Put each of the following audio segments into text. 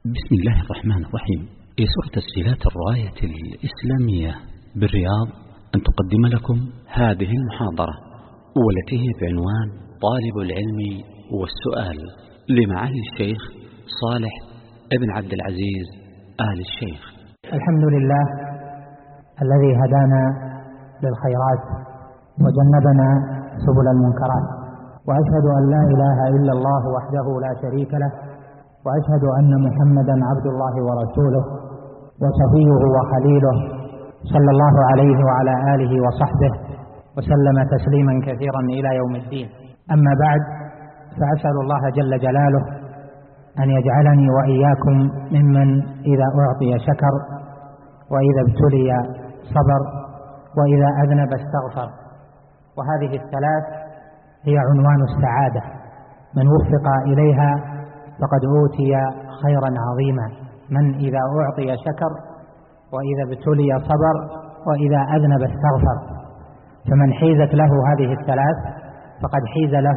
بسم الله الرحمن الرحيم. يسر تسجيلات الراية الإسلامية بالرياض أن تقدم لكم هذه المحاضرة، والتي هي بعنوان طالب العلم والسؤال، لمعالي الشيخ صالح ابن عبد العزيز آل الشيخ. الحمد لله الذي هدانا للخيرات وجنبنا سبل المنكرات، وأشهد أن لا إله إلا الله وحده لا شريك له، وأشهد أن محمدا عبد الله ورسوله وصفيه وخليله، صلى الله عليه وعلى آله وصحبه وسلم تسليما كثيرا إلى يوم الدين. أما بعد، فأسأل الله جل جلاله أن يجعلني وإياكم ممن إذا أعطي شكر، وإذا ابتلي صبر، وإذا أذنب استغفر. وهذه الثلاث هي عنوان السعادة، من وفق إليها فقد أوتي خيرا عظيما. من إذا أعطي شكر، وإذا ابتلي صبر، وإذا أذنب استغفر. فمن حيزت له هذه الثلاث فقد حيز له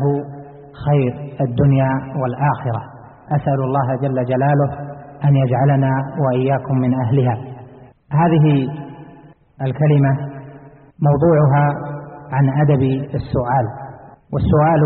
خير الدنيا والآخرة. أسأل الله جل جلاله أن يجعلنا وإياكم من أهلها. هذه الكلمة موضوعها عن أدب السؤال، والسؤال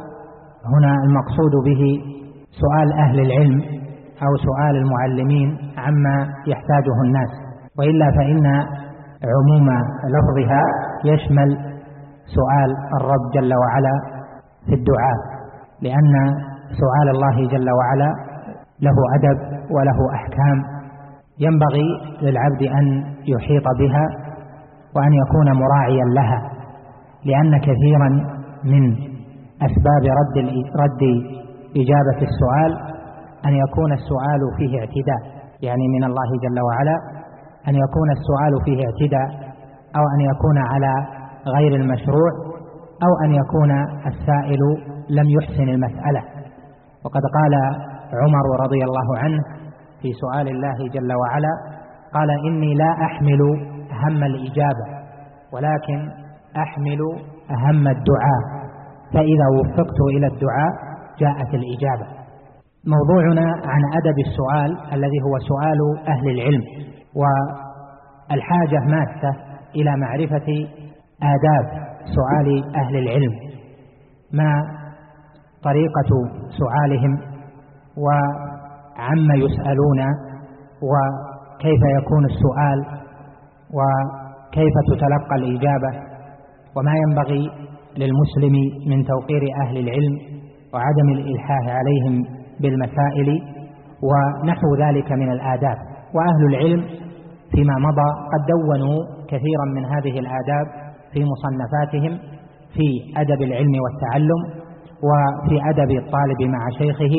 هنا المقصود به سؤال أهل العلم أو سؤال المعلمين عما يحتاجه الناس، وإلا فإن عموم لفظها يشمل سؤال الرب جل وعلا في الدعاء، لأن سؤال الله جل وعلا له أدب وله أحكام ينبغي للعبد أن يحيط بها وأن يكون مراعيا لها، لأن كثيرا من أسباب رد إجابة السؤال أن يكون السؤال فيه اعتداء، يعني من الله جل وعلا أن يكون السؤال فيه اعتداء، أو أن يكون على غير المشروع، أو أن يكون السائل لم يحسن المسألة. وقد قال عمر رضي الله عنه في سؤال الله جل وعلا، قال: إني لا أحمل هم الإجابة، ولكن أحمل هم الدعاء، فإذا وفقت إلى الدعاء جاءت الإجابة. موضوعنا عن أدب السؤال الذي هو سؤال أهل العلم، والحاجة ماسة إلى معرفة آداب سؤال أهل العلم، ما طريقة سؤالهم، وعما يسألون، وكيف يكون السؤال، وكيف تتلقى الإجابة، وما ينبغي للمسلم من توقير أهل العلم وعدم الإلحاح عليهم بالمسائل ونحو ذلك من الآداب. وأهل العلم فيما مضى قد دونوا كثيرا من هذه الآداب في مصنفاتهم، في أدب العلم والتعلم، وفي أدب الطالب مع شيخه،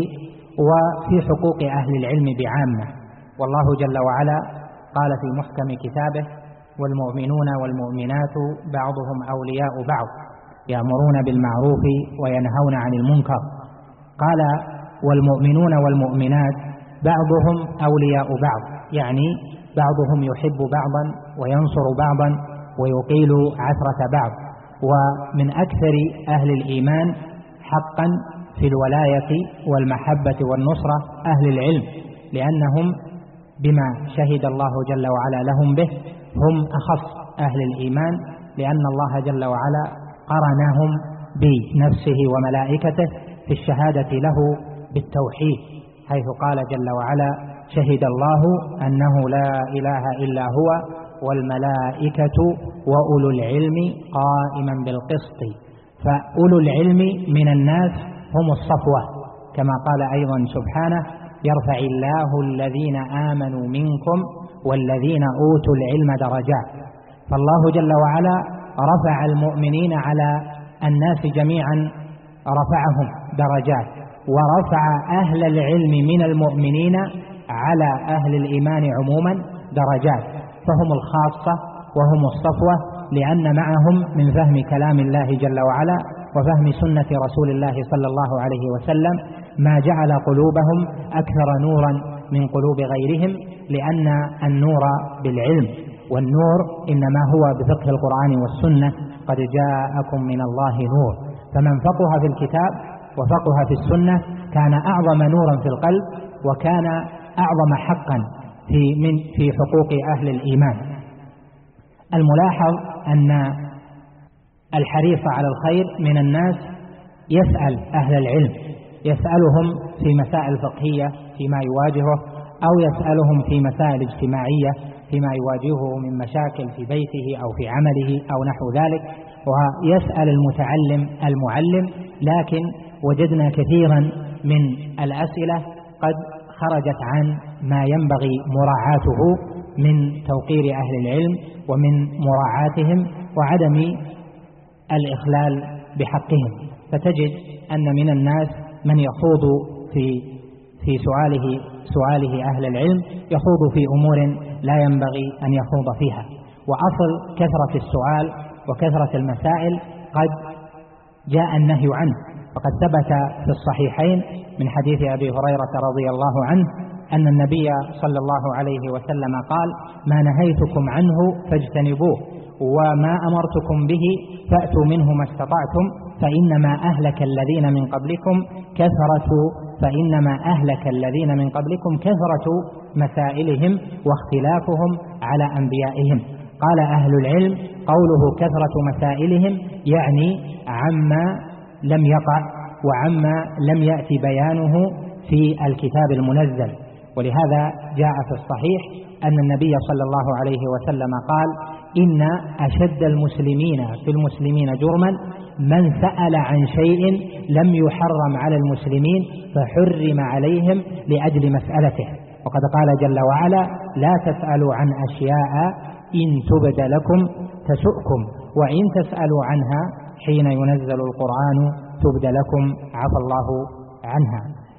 وفي حقوق أهل العلم بعامة. والله جل وعلا قال في محكم كتابه: والمؤمنون والمؤمنات بعضهم أولياء بعض يأمرون بالمعروف وينهون عن المنكر. قال: والمؤمنون والمؤمنات بعضهم أولياء بعض، يعني بعضهم يحب بعضا وينصر بعضا ويقيل عثرة بعض. ومن أكثر أهل الإيمان حقا في الولاية والمحبة والنصرة أهل العلم، لأنهم بما شهد الله جل وعلا لهم به هم أخص أهل الإيمان، لأن الله جل وعلا قرنهم بنفسه وملائكته في الشهادة له بالتوحيد، حيث قال جل وعلا: شهد الله أنه لا إله إلا هو والملائكة وأولو العلم قائما بالقسط. فأولو العلم من الناس هم الصفوة، كما قال أيضا سبحانه: يرفع الله الذين آمنوا منكم والذين أوتوا العلم درجات. فالله جل وعلا رفع المؤمنين على الناس جميعا، رفعهم درجات، ورفع أهل العلم من المؤمنين على أهل الإيمان عموما درجات، فهم الخاصة وهم الصفوة، لأن معهم من فهم كلام الله جل وعلا وفهم سنة رسول الله صلى الله عليه وسلم ما جعل قلوبهم أكثر نورا من قلوب غيرهم، لأن النور بالعلم، والنور إنما هو بفقه القرآن والسنة. قد جاءكم من الله نور. فمن فقه في الكتاب وفقه في السنة كان أعظم نورا في القلب، وكان أعظم حقا في حقوق أهل الإيمان. الملاحظ أن الحريص على الخير من الناس يسأل أهل العلم، يسألهم في مسائل فقهية فيما يواجهه، أو يسألهم في مسائل اجتماعية فيما يواجهه من مشاكل في بيته أو في عمله أو نحو ذلك، ويسأل المتعلم المعلم. لكن وجدنا كثيرا من الأسئلة قد خرجت عن ما ينبغي مراعاته من توقير أهل العلم ومن مراعاتهم وعدم الإخلال بحقهم. فتجد أن من الناس من يخوض في سؤاله أهل العلم، يخوض في أمور لا ينبغي أن يخوض فيها. وأصل كثرة السؤال وكثرة المسائل قد جاء النهي عنه، وقد ثبت في الصحيحين من حديث أبي هريرة رضي الله عنه أن النبي صلى الله عليه وسلم قال: ما نهيتكم عنه فاجتنبوه، وما أمرتكم به فأتوا منه ما استطعتم، فإنما أهلك الذين من قبلكم كثرة مسائلهم واختلافهم على أنبيائهم. قال أهل العلم: قوله كثرة مسائلهم يعني عما لم يقع وعما لم يأتي بيانه في الكتاب المنزل. ولهذا جاء في الصحيح أن النبي صلى الله عليه وسلم قال: إن أشد المسلمين في المسلمين جرما من سأل عن شيء لم يحرم على المسلمين فحرم عليهم لأجل مسألته. وقد قال جل وعلا: لا تسألوا عن أشياء إن تبد لكم تسؤكم، وإن تسألوا عنها حين ينزل القرآن تبد لكم عفى الله عنها.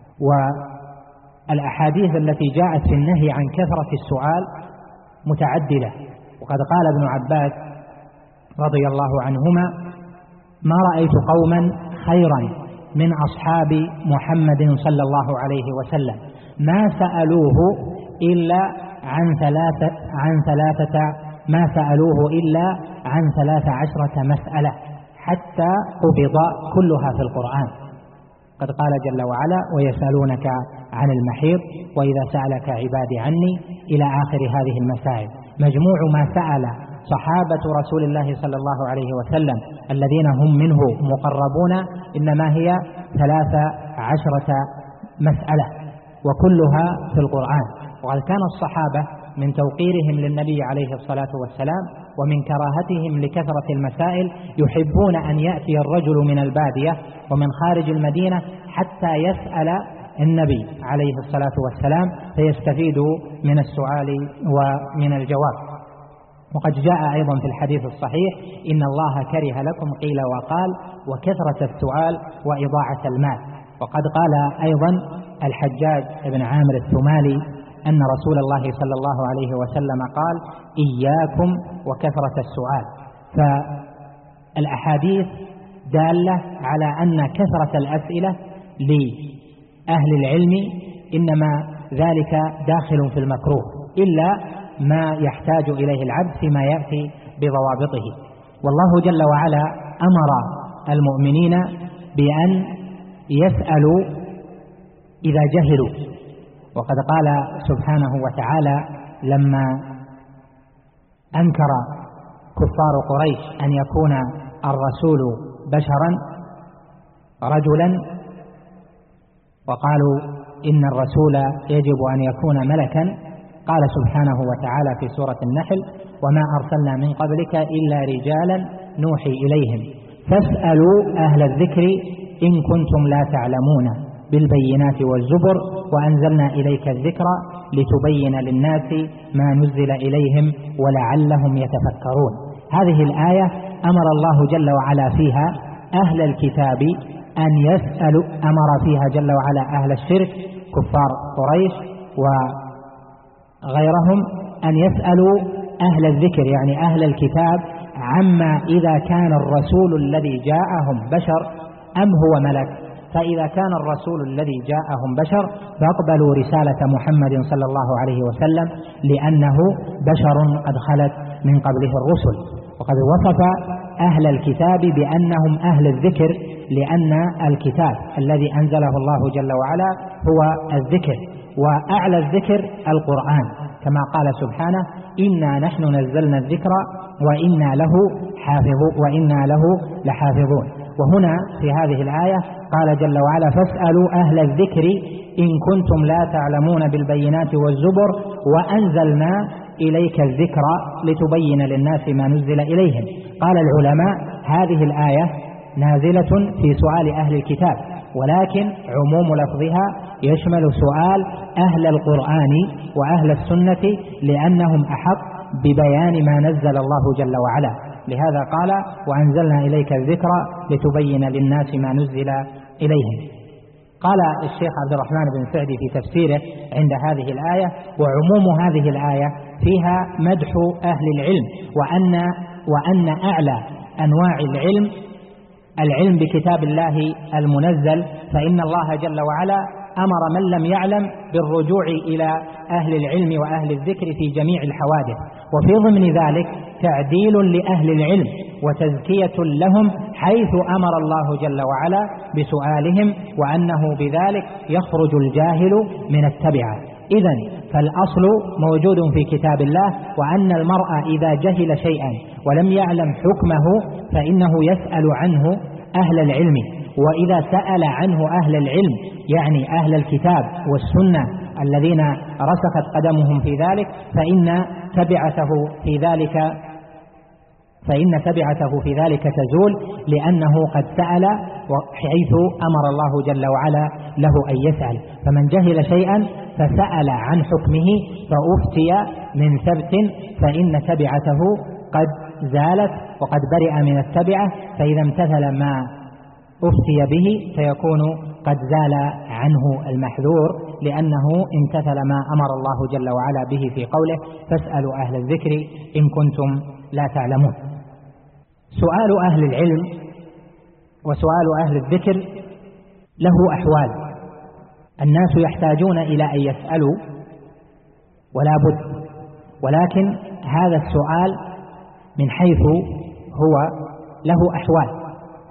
والأحاديث التي جاءت في النهي عن كثرة السؤال متعددة. وقد قال ابن عباس رضي الله عنهما: ما رأيت قوما خيرا من أصحاب محمد صلى الله عليه وسلم ما سألوه إلا عن 13 مسألة حتى قبض كلها في القرآن. قد قال جل وعلا: ويسألونك عن المحيض وإذا سألك عبادي عني، إلى آخر هذه المسائل. مجموع ما سأل صحابة رسول الله صلى الله عليه وسلم الذين هم منه مقربون إنما هي 13 مسألة، وكلها في القرآن. وقد كان الصحابة من توقيرهم للنبي عليه الصلاة والسلام ومن كراهتهم لكثرة المسائل يحبون أن يأتي الرجل من البادية ومن خارج المدينة حتى يسأل النبي عليه الصلاة والسلام فيستفيد من السؤال ومن الجواب. وقد جاء أيضا في الحديث الصحيح: إن الله كره لكم قيل وقال وكثرة السؤال وإضاعة المال. وقد قال أيضا الحجاج بن عامر الثمالي أن رسول الله صلى الله عليه وسلم قال: إياكم وكثرة السؤال. فالأحاديث دالة على أن كثرة الأسئلة لأهل العلم إنما ذلك داخل في المكروه، إلا ما يحتاج إليه العبد فيما يأتي بضوابطه. والله جل وعلا أمر المؤمنين بأن يسألوا إذا جهلوا. وقد قال سبحانه وتعالى لما أنكر كفار قريش أن يكون الرسول بشرا رجلا، وقالوا إن الرسول يجب أن يكون ملكا، قال سبحانه وتعالى في سورة النحل: وما أرسلنا من قبلك إلا رجالا نوحي إليهم فاسألوا أهل الذكر إن كنتم لا تعلمون بالبينات والزبر وأنزلنا إليك الذكر لتبين للناس ما نزل إليهم ولعلهم يتفكرون. هذه الآية أمر الله جل وعلا فيها أهل الكتاب أن يسألوا، أمر فيها جل وعلا أهل الشرك كفار قريش وغيرهم أن يسألوا أهل الذكر يعني أهل الكتاب عما إذا كان الرسول الذي جاءهم بشر أم هو ملك. فإذا كان الرسول الذي جاءهم بشر فاقبلوا رسالة محمد صلى الله عليه وسلم لأنه بشر قد خلت من قبله الرسل. وقد وصف أهل الكتاب بأنهم أهل الذكر لأن الكتاب الذي أنزله الله جل وعلا هو الذكر، وأعلى الذكر القرآن، كما قال سبحانه: إنا نحن نزلنا الذكر وإنا له لحافظون. وهنا في هذه الآية قال جل وعلا: فاسألوا أهل الذكر إن كنتم لا تعلمون بالبينات والزبر وأنزلنا إليك الذكر لتبين للناس ما نزل إليهم. قال العلماء: هذه الآية نازلة في سؤال أهل الكتاب، ولكن عموم لفظها يشمل سؤال أهل القرآن وأهل السنة، لأنهم أحق ببيان ما نزل الله جل وعلا. لهذا قال: وأنزلنا إليك الذكر لتبين للناس ما نزل إليهم. قال الشيخ عبد الرحمن بن سعدي في تفسيره عند هذه الآية: وعموم هذه الآية فيها مدح أهل العلم، وأن أعلى أنواع العلم بكتاب الله المنزل، فإن الله جل وعلا أمر من لم يعلم بالرجوع إلى أهل العلم وأهل الذكر في جميع الحوادث، وفي ضمن ذلك تعديل لأهل العلم وتزكية لهم، حيث أمر الله جل وعلا بسؤالهم، وأنه بذلك يخرج الجاهل من التبعة. إذن فالأصل موجود في كتاب الله، وأن المرء إذا جهل شيئا ولم يعلم حكمه فإنه يسأل عنه أهل العلم، وإذا سأل عنه أهل العلم يعني أهل الكتاب والسنة الذين رسخت قدمهم في ذلك، فإن تبعته في ذلك تزول، لأنه قد سأل حيث أمر الله جل وعلا له أن يسأل. فمن جهل شيئا فسأل عن حكمه فأفتي من ثبت فإن تبعته قد زالت وقد برئ من التبعة، فإذا امتثل ما أفتي به فيكون قد زال عنه المحذور، لأنه امتثل ما أمر الله جل وعلا به في قوله: فاسألوا أهل الذكر إن كنتم لا تعلمون. سؤال أهل العلم وسؤال أهل الذكر له أحوال. الناس يحتاجون إلى أن يسألوا ولا بد، ولكن هذا السؤال من حيث هو له أحوال: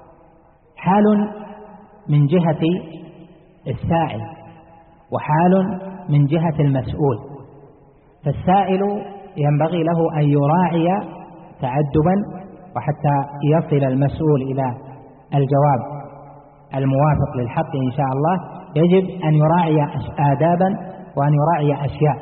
حال من جهة السائل، وحال من جهة المسؤول. فالسائل ينبغي له أن يراعي تأدبا، وحتى يصل المسؤول إلى الجواب الموافق للحق إن شاء الله يجب أن يراعي آدابا وأن يراعي أشياء.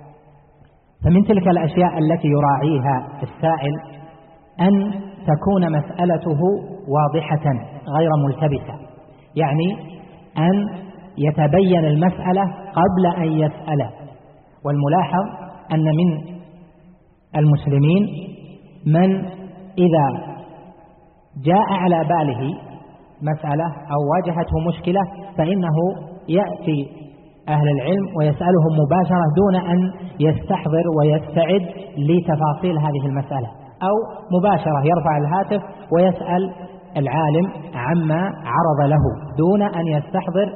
فمن تلك الأشياء التي يراعيها السائل أن تكون مسألته واضحة غير ملتبسة، يعني أن يتبين المسألة قبل أن يسأل. والملاحظ أن من المسلمين من إذا جاء على باله مسألة أو واجهته مشكلة فإنه يأتي أهل العلم ويسألهم مباشرة دون أن يستحضر ويستعد لتفاصيل هذه المسألة، أو مباشرة يرفع الهاتف ويسأل العالم عما عرض له دون أن يستحضر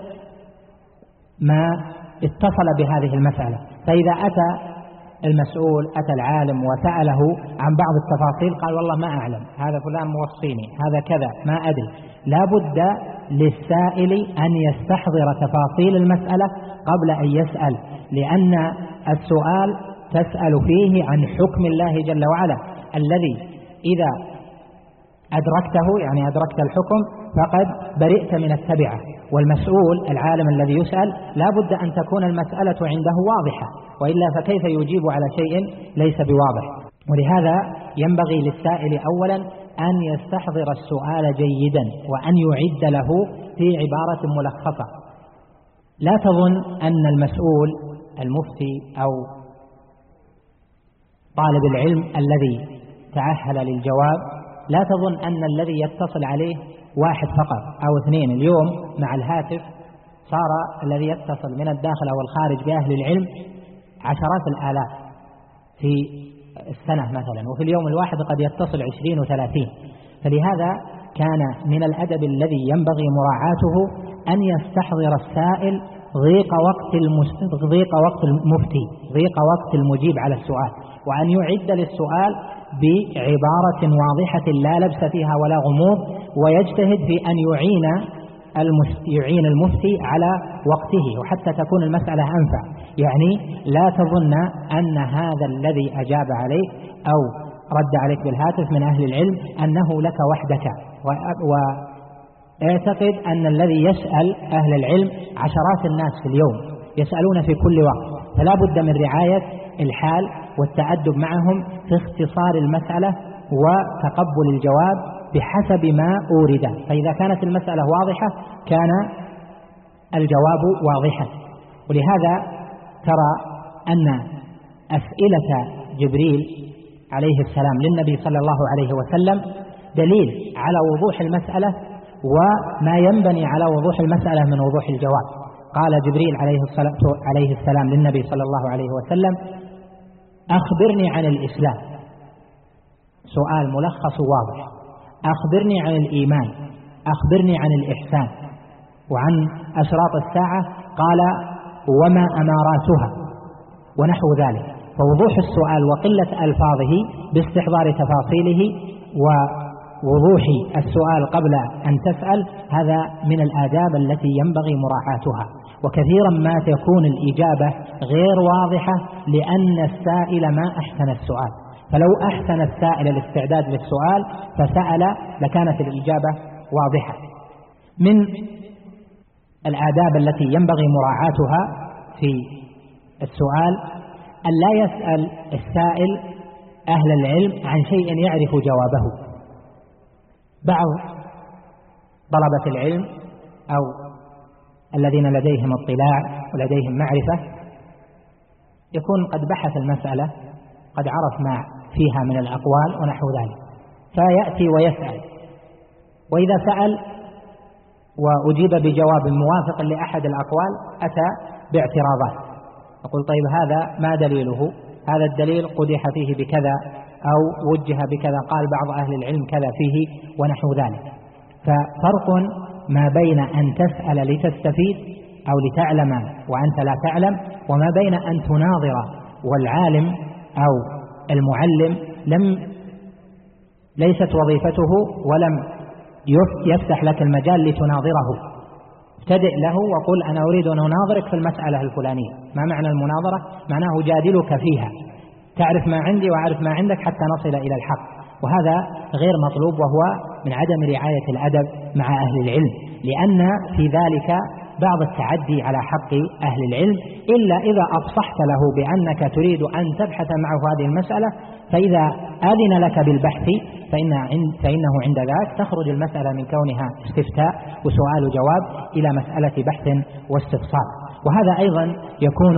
ما اتصل بهذه المسألة. فإذا أتى المسؤول أتى العالم وسأله عن بعض التفاصيل قال: والله ما أعلم، هذا فلان موصيني، هذا كذا، ما أدري. لا بد للسائل أن يستحضر تفاصيل المسألة قبل أن يسأل، لأن السؤال تسأل فيه عن حكم الله جل وعلا الذي إذا أدركته يعني أدركت الحكم فقد برئت من التبعة. والمسؤول العالم الذي يسأل لا بد أن تكون المسألة عنده واضحة، وإلا فكيف يجيب على شيء ليس بواضح. ولهذا ينبغي للسائل أولا أن يستحضر السؤال جيدا وأن يعد له في عبارة ملخصة. لا تظن أن المسؤول المفتي أو طالب العلم الذي تأهل للجواب، لا تظن أن الذي يتصل عليه واحد فقط أو اثنين. اليوم مع الهاتف صار الذي يتصل من الداخل أو الخارج بأهل العلم عشرات الآلاف في السنة مثلا، وفي اليوم الواحد قد يتصل 20 و30. فلهذا كان من الأدب الذي ينبغي مراعاته أن يستحضر السائل ضيق وقت المفتي، ضيق وقت المجيب على السؤال، وأن يعد للسؤال بعبارة واضحة لا لبس فيها ولا غموض، ويجتهد في أن يعين يعين المفتي على وقته، وحتى تكون المسألة أنفع. يعني لا تظن أن هذا الذي أجاب عليك أو رد عليك بالهاتف من أهل العلم أنه لك وحدك، واعتقد أن الذي يسأل أهل العلم عشرات الناس في اليوم يسألون في كل وقت، فلا بد من رعاية الحال والتأدب معهم في اختصار المسألة وتقبل الجواب بحسب ما أورد. فإذا كانت المسألة واضحة كان الجواب واضحا. ولهذا ترى أن أسئلة جبريل عليه السلام للنبي صلى الله عليه وسلم دليل على وضوح المسألة وما ينبني على وضوح المسألة من وضوح الجواب. قال جبريل عليه السلام للنبي صلى الله عليه وسلم: أخبرني عن الإسلام. سؤال ملخص واضح. أخبرني عن الإيمان. أخبرني عن الإحسان. وعن أشراط الساعة قال: وما أماراتها، ونحو ذلك. فوضوح السؤال وقلة ألفاظه باستحضار تفاصيله ووضوح السؤال قبل أن تسأل، هذا من الآداب التي ينبغي مراعاتها. وكثيرا ما تكون الإجابة غير واضحة لأن السائل ما أحسن السؤال، فلو أحسن السائل الاستعداد للسؤال فسأل لكانت الإجابة واضحة. من الآداب التي ينبغي مراعاتها في السؤال أن لا يسأل السائل أهل العلم عن شيء يعرف جوابه. بعض طلبة العلم أو الذين لديهم اطلاع ولديهم معرفة يكون قد بحث المسألة، قد عرف ما فيها من الأقوال ونحو ذلك، فيأتي ويسأل، وإذا سأل وأجيب بجواب موافق لأحد الأقوال أتى باعتراضات. أقول: طيب هذا ما دليله؟ هذا الدليل قدح فيه بكذا أو وجه بكذا، قال بعض أهل العلم كذا فيه ونحو ذلك. ففرق ما بين أن تسأل لتستفيد أو لتعلم وأنت لا تعلم، وما بين أن تناظر والعالم أو المعلم ليست وظيفته ولم يفتح لك المجال لتناظره. ابتدئ له وقل: أنا أريد أن أناظرك في المسألة الفلانية. ما معنى المناظرة؟ معناه جادلك فيها، تعرف ما عندي وأعرف ما عندك حتى نصل إلى الحق، وهذا غير مطلوب، وهو من عدم رعاية الأدب مع أهل العلم، لأن في ذلك بعض التعدي على حق أهل العلم، إلا إذا أفصحت له بأنك تريد أن تبحث معه هذه المسألة، فإذا أذن لك بالبحث فإنه عند ذاك تخرج المسألة من كونها استفتاء وسؤال وجواب إلى مسألة بحث واستفصال. وهذا أيضا يكون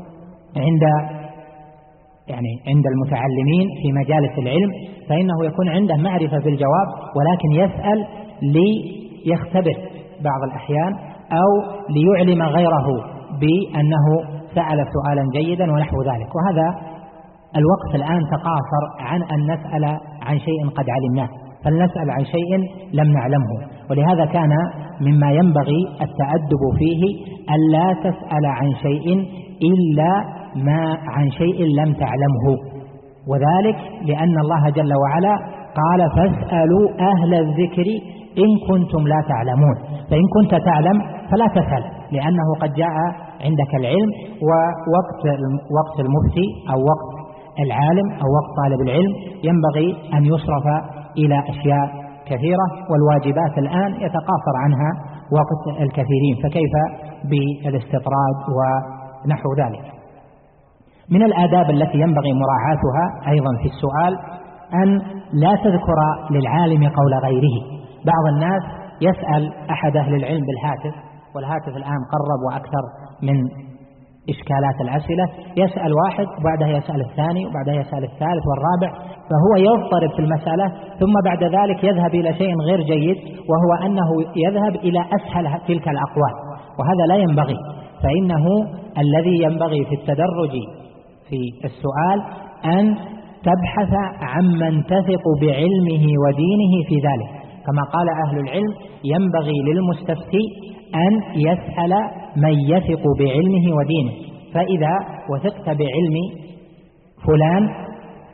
عند المتعلمين في مجالس العلم، فإنه يكون عنده معرفة في الجواب ولكن يسأل ليختبر بعض الأحيان أو ليعلم غيره بأنه سأل سؤالا جيدا ونحو ذلك. وهذا الوقت الآن تقاصر عن أن نسأل عن شيء قد علمناه، فلنسأل عن شيء لم نعلمه. ولهذا كان مما ينبغي التأدب فيه ألا تسأل عن شيء إلا ما عن شيء لم تعلمه، وذلك لأن الله جل وعلا قال: فاسألوا أهل الذكر إن كنتم لا تعلمون. فإن كنت تعلم فلا تسأل، لأنه قد جاء عندك العلم، ووقت المفتي أو وقت العالم أو وقت طالب العلم ينبغي أن يصرف إلى أشياء كثيرة، والواجبات الآن يتقاصر عنها وقت الكثيرين، فكيف بالاستطراد ونحو ذلك. من الآداب التي ينبغي مراعاتها أيضا في السؤال أن لا تذكر للعالم قول غيره. بعض الناس يسأل أحد أهل العلم بالهاتف، والهاتف الآن قرب وأكثر من إشكالات الأسئلة، يسأل واحد وبعدها يسأل الثاني وبعدها يسأل الثالث والرابع، فهو يضطرب في المسألة، ثم بعد ذلك يذهب إلى شيء غير جيد، وهو أنه يذهب إلى أسهل تلك الأقوال، وهذا لا ينبغي. فإنه الذي ينبغي في التدرج في السؤال أن تبحث عمن تثق بعلمه ودينه في ذلك، كما قال أهل العلم: ينبغي للمستفتي أن يسأل من يثق بعلمه ودينه، فإذا وثقت بعلم فلان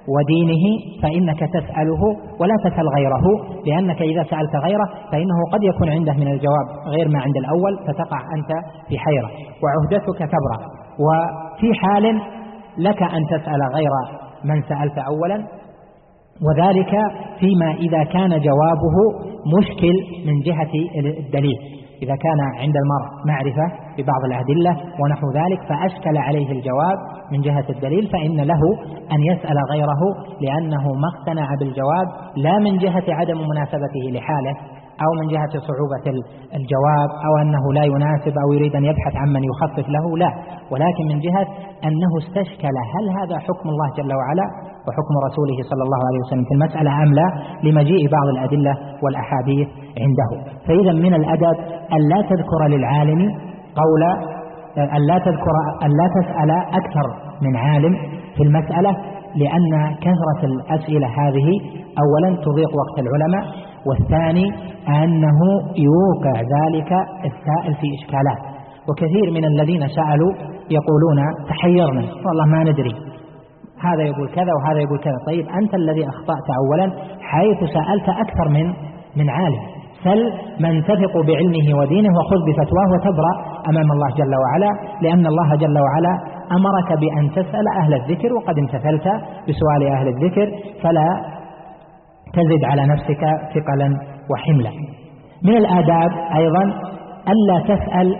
ودينه فإنك تسأله ولا تسأل غيره، لأنك إذا سألت غيره فإنه قد يكون عنده من الجواب غير ما عند الأول فتقع أنت في حيرة وعهدتك تبرأ. وفي حال لك أن تسأل غير من سألت أولا، وذلك فيما إذا كان جوابه مشكل من جهة الدليل، إذا كان عند المرء معرفة ببعض الأدلة ونحو ذلك فأشكل عليه الجواب من جهة الدليل فإن له أن يسأل غيره، لأنه ما اقتنع بالجواب لا من جهة عدم مناسبته لحاله أو من جهة صعوبة الجواب أو أنه لا يناسب أو يريد أن يبحث عن من يخفف له، لا، ولكن من جهة أنه استشكل هل هذا حكم الله جل وعلا وحكم رسوله صلى الله عليه وسلم في المسألة أم لا، لمجيء بعض الأدلة والأحاديث عنده. فإذا من الأدب أن لا تذكر للعالم قول أن لا تسأل أكثر من عالم في المسألة، لأن كثرة الأسئلة هذه أولا تضيق وقت العلماء، والثاني أنه يوقع ذلك السائل في إشكالات. وكثير من الذين سألوا يقولون تحيرنا والله ما ندري، هذا يقول كذا وهذا يقول كذا. طيب أنت الذي أخطأت أولا حيث سألت أكثر من عالم، سل من تثق بعلمه ودينه وخذ بفتواه وتبرأ أمام الله جل وعلا، لأن الله جل وعلا أمرك بأن تسأل أهل الذكر وقد امتثلت بسؤال أهل الذكر، فلا تزد على نفسك ثقلا وحملا. من الآداب أيضا ألا تسأل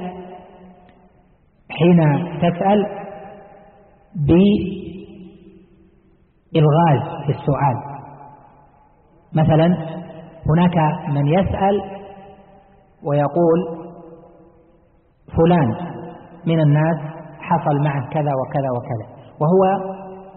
حين تسأل بإلغاز في السؤال. مثلا هناك من يسأل ويقول فلان من الناس حصل معه كذا وكذا وكذا، وهو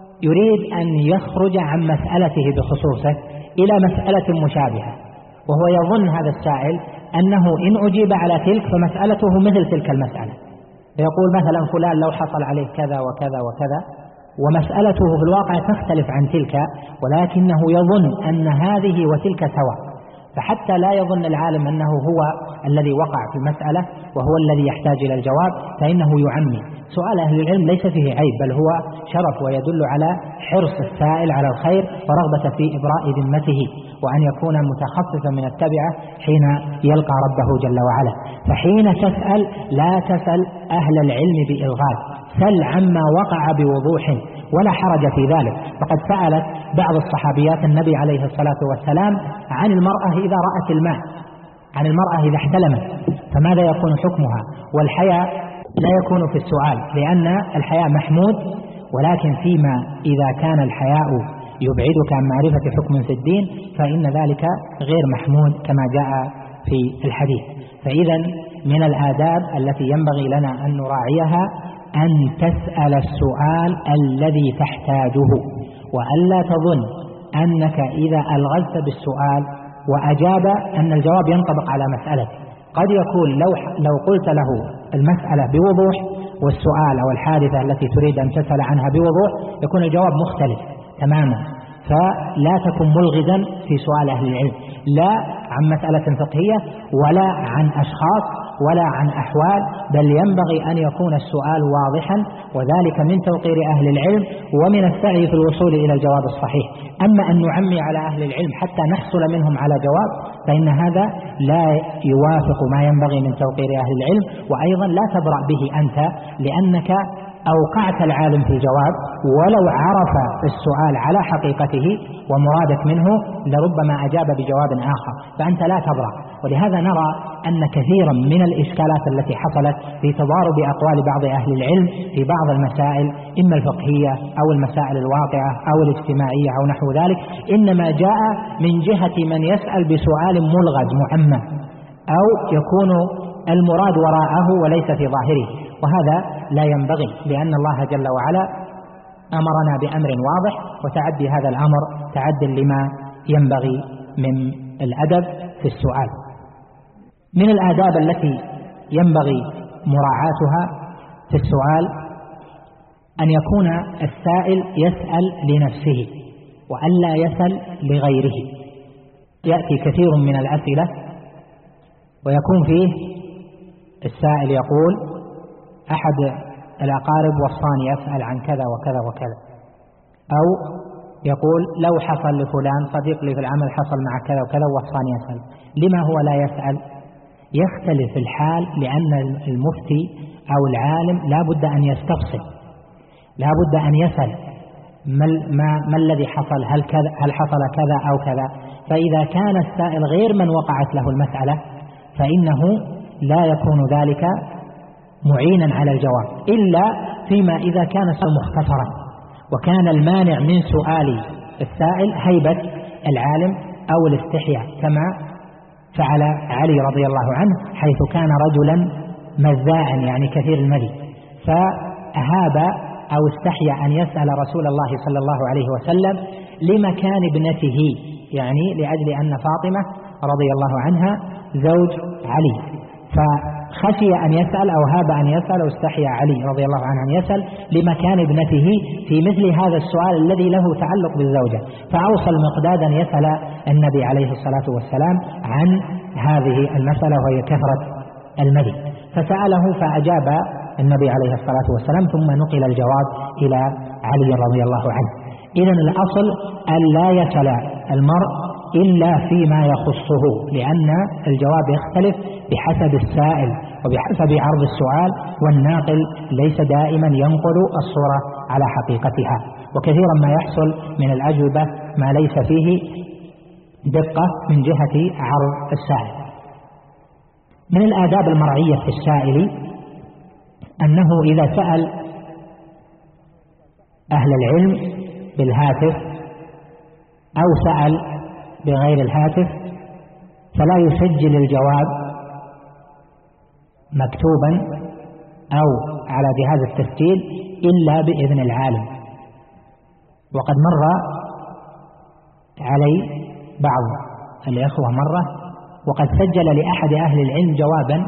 يريد أن يخرج عن مسألته بخصوصه إلى مسألة مشابهة، وهو يظن هذا السائل أنه إن أجيب على تلك فمسألته مثل تلك المسألة، فيقول مثلا فلان لو حصل عليه كذا وكذا وكذا، ومسألته في الواقع تختلف عن تلك، ولكنه يظن أن هذه وتلك سواء. فحتى لا يظن العالم أنه هو الذي وقع في المسألة وهو الذي يحتاج إلى الجواب، فإنه يعمي. سؤال أهل العلم ليس فيه عيب، بل هو شرف ويدل على حرص السائل على الخير ورغبة في إبراء ذمته، وأن يكون متخففا من التبعة حين يلقى ربه جل وعلا. فحين تسأل لا تسأل أهل العلم بإلغاز، سل عما وقع بوضوح ولا حرج في ذلك. فقد سألت بعض الصحابيات النبي عليه الصلاة والسلام عن المرأة إذا رأت الماء، عن المرأة إذا احتلمت فماذا يكون حكمها، والحياء لا يكون في السؤال لأن الحياء محمود، ولكن فيما إذا كان الحياء يبعدك عن معرفة حكم في الدين فإن ذلك غير محمود كما جاء في الحديث. فإذا من الآداب التي ينبغي لنا أن نراعيها أن تسأل السؤال الذي تحتاجه، وألا تظن أنك إذا ألغزت بالسؤال وأجاب أن الجواب ينطبق على مسألة. قد يكون لو قلت له المسألة بوضوح والسؤال أو الحادثة التي تريد أن تسأل عنها بوضوح يكون الجواب مختلف تماما. فلا تكن ملغزا في سؤال أهل العلم، لا عن مسألة فقهية ولا عن أشخاص ولا عن أحوال، بل ينبغي أن يكون السؤال واضحا، وذلك من توقير أهل العلم ومن السعي في الوصول إلى الجواب الصحيح. أما أن نعمي على أهل العلم حتى نحصل منهم على جواب فإن هذا لا يوافق ما ينبغي من توقير أهل العلم، وأيضا لا تبرأ به أنت، لأنك أوقعت العالم في الجواب ولو عرف السؤال على حقيقته ومرادك منه لربما أجاب بجواب آخر، فأنت لا تبرأ. ولهذا نرى أن كثيرا من الإشكالات التي حصلت في تضارب أقوال بعض أهل العلم في بعض المسائل إما الفقهية أو المسائل الواقعة أو الاجتماعية أو نحو ذلك إنما جاء من جهة من يسأل بسؤال ملغز معمم، أو يكون المراد وراءه وليس في ظاهره، وهذا لا ينبغي، لأن الله جل وعلا أمرنا بأمر واضح، وتعدي هذا الأمر تعد لما ينبغي من الأدب في السؤال. من الآداب التي ينبغي مراعاتها في السؤال أن يكون السائل يسأل لنفسه وألا يسأل لغيره. يأتي كثير من الأسئلة ويكون فيه السائل يقول أحد الأقارب وصاني أسأل عن كذا وكذا وكذا، أو يقول لو حصل لفلان صديق لي في العمل حصل مع كذا وكذا ووصاني أسأل، لما هو لا يسأل؟ يختلف الحال، لأن المفتي أو العالم لا بد أن يستفصل، لا بد أن يسأل ما الذي حصل، هل حصل كذا أو كذا. فإذا كان السائل غير من وقعت له المسألة فإنه لا يكون ذلك معينا على الجواب، إلا فيما إذا كان السؤال مختصرا وكان المانع من سؤال السائل هيبة العالم أو الاستحياء، كما فعل علي رضي الله عنه حيث كان رجلا مذاعا يعني كثير المذي، فأهاب أو استحيا أن يسأل رسول الله صلى الله عليه وسلم لمكان ابنته، يعني لأجل أن فاطمة رضي الله عنها زوج علي، فخشي أن يسأل أو هاب أن يسأل أو استحيا علي رضي الله عنه أن يسأل لمكان ابنته في مثل هذا السؤال الذي له تعلق بالزوجة، فأوصى المقداد أن يسأل النبي عليه الصلاة والسلام عن هذه المسألة وهي كثرة المذي، فسأله فأجاب النبي عليه الصلاة والسلام، ثم نقل الجواب إلى علي رضي الله عنه. إذن الأصل أن لا يسأل المرء إلا فيما يخصه، لأن الجواب يختلف بحسب السائل وبحسب عرض السؤال، والناقل ليس دائما ينقل الصورة على حقيقتها، وكثيرا ما يحصل من الأجوبة ما ليس فيه دقة من جهة عرض السائل. من الآداب المرعية في السائل أنه إذا سأل أهل العلم بالهاتف أو سأل بغير الهاتف فلا يسجل الجواب مكتوبا أو على جهاز التسجيل إلا بإذن العالم. وقد مر علي بعض الإخوة مرة وقد سجل لأحد أهل العلم جوابا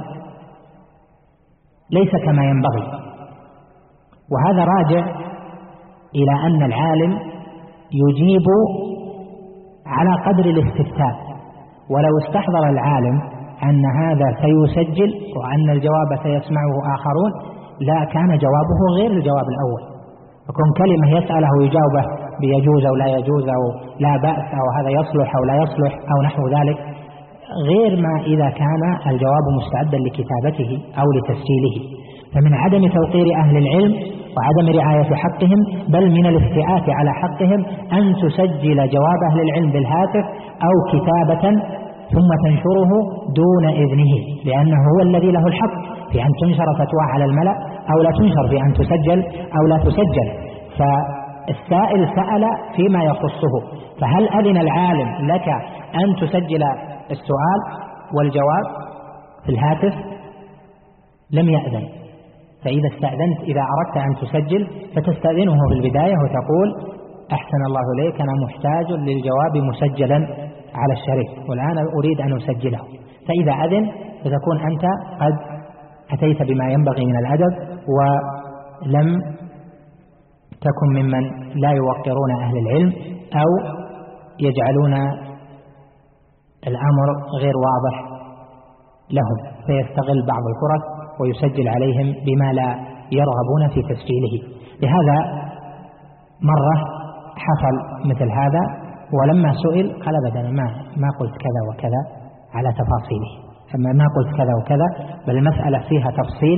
ليس كما ينبغي، وهذا راجع إلى أن العالم يجيب على قدر الاستفتاء، ولو استحضر العالم أن هذا سيسجل وأن الجواب سيسمعه آخرون لا كان جوابه غير الجواب الأول، فكون كلمة يسأله ويجاوبه بيجوز أو لا يجوز أو لا بأس أو هذا يصلح أو لا يصلح أو نحو ذلك، غير ما إذا كان الجواب مستعدا لكتابته أو لتسجيله. فمن عدم توقير أهل العلم وعدم رعاية حقهم بل من الافتئات على حقهم أن تسجل جواب أهل العلم بالهاتف أو كتابة ثم تنشره دون إذنه، لأنه هو الذي له الحق في أن تنشر فتوى على الملأ أو لا تنشر، في أن تسجل أو لا تسجل. فالسائل سأل فيما يخصه، فهل أذن العالم لك أن تسجل السؤال والجواب في الهاتف؟ لم يأذن. فإذا استأذنت إذا أردت أن تسجل فتستأذنه في البداية وتقول أحسن الله إليك أنا محتاج للجواب مسجلا على الشريط والآن أريد أن أسجله، فإذا أذن فتكون أنت قد أتيت بما ينبغي من الأدب ولم تكن ممن لا يوقرون أهل العلم أو يجعلون الأمر غير واضح لهم، فيستغل بعض الفرص ويسجل عليهم بما لا يرغبون في تسجيله. لهذا مرة حصل مثل هذا، ولما سئل قال أبدا ما قلت كذا وكذا على تفاصيله، أما ما قلت كذا وكذا، بل المسألة فيها تفصيل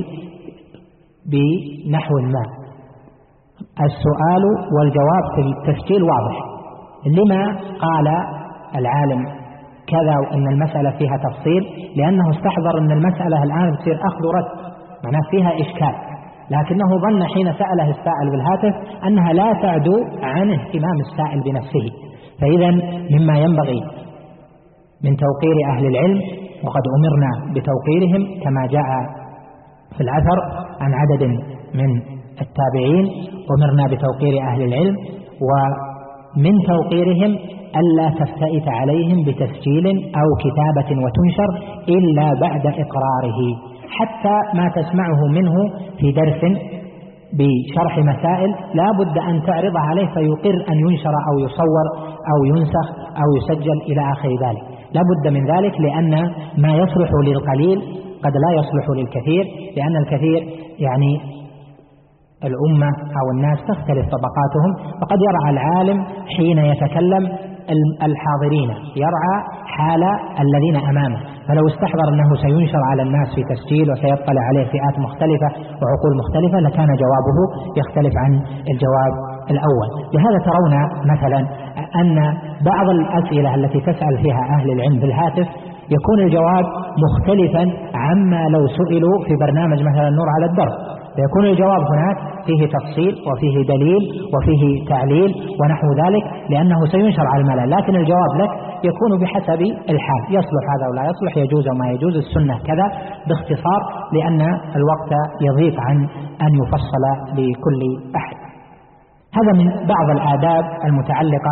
بنحو ما. السؤال والجواب في التسجيل واضح. لما قال العالم كذا وأن المسألة فيها تفصيل؟ لأنه استحضر أن المسألة الآن تصير أخذ ورد، معناه فيها إشكال، لكنه ظن حين سأله السائل بالهاتف أنها لا تعدو عن اهتمام السائل بنفسه. فإذا مما ينبغي من توقير أهل العلم، وقد أمرنا بتوقيرهم كما جاء في الأثر عن عدد من التابعين، أمرنا بتوقير أهل العلم، ومن توقيرهم ألا تفتئت عليهم بتسجيل أو كتابة وتنشر إلا بعد إقراره، حتى ما تسمعه منه في درس بشرح مسائل لا بد أن تعرض عليه فيقر أن ينشر أو يصور أو ينسخ أو يسجل إلى آخر ذلك، لا بد من ذلك، لأن ما يصلح للقليل قد لا يصلح للكثير، لأن الكثير يعني الأمة أو الناس تختلف طبقاتهم، فقد يرعى العالم حين يتكلم الحاضرين، يرعى حال الذين أمامه، فلو استحضر أنه سينشر على الناس في تسجيل وسيطلع عليه فئات مختلفة وعقول مختلفة لكان جوابه يختلف عن الجواب الأول. لهذا ترون مثلا أن بعض الأسئلة التي تسأل فيها أهل العلم بالهاتف يكون الجواب مختلفا عما لو سئلوا في برنامج مثلا نور على الدرب، فيكون الجواب هناك فيه تفصيل وفيه دليل وفيه تعليل ونحو ذلك لأنه سينشر على الملأ، لكن الجواب لك يكون بحسب الحال، يصلح هذا ولا يصلح، يجوز وما يجوز، السنة كذا، باختصار لأن الوقت يضيق عن أن يفصل لكل أحد. هذا من بعض الآداب المتعلقة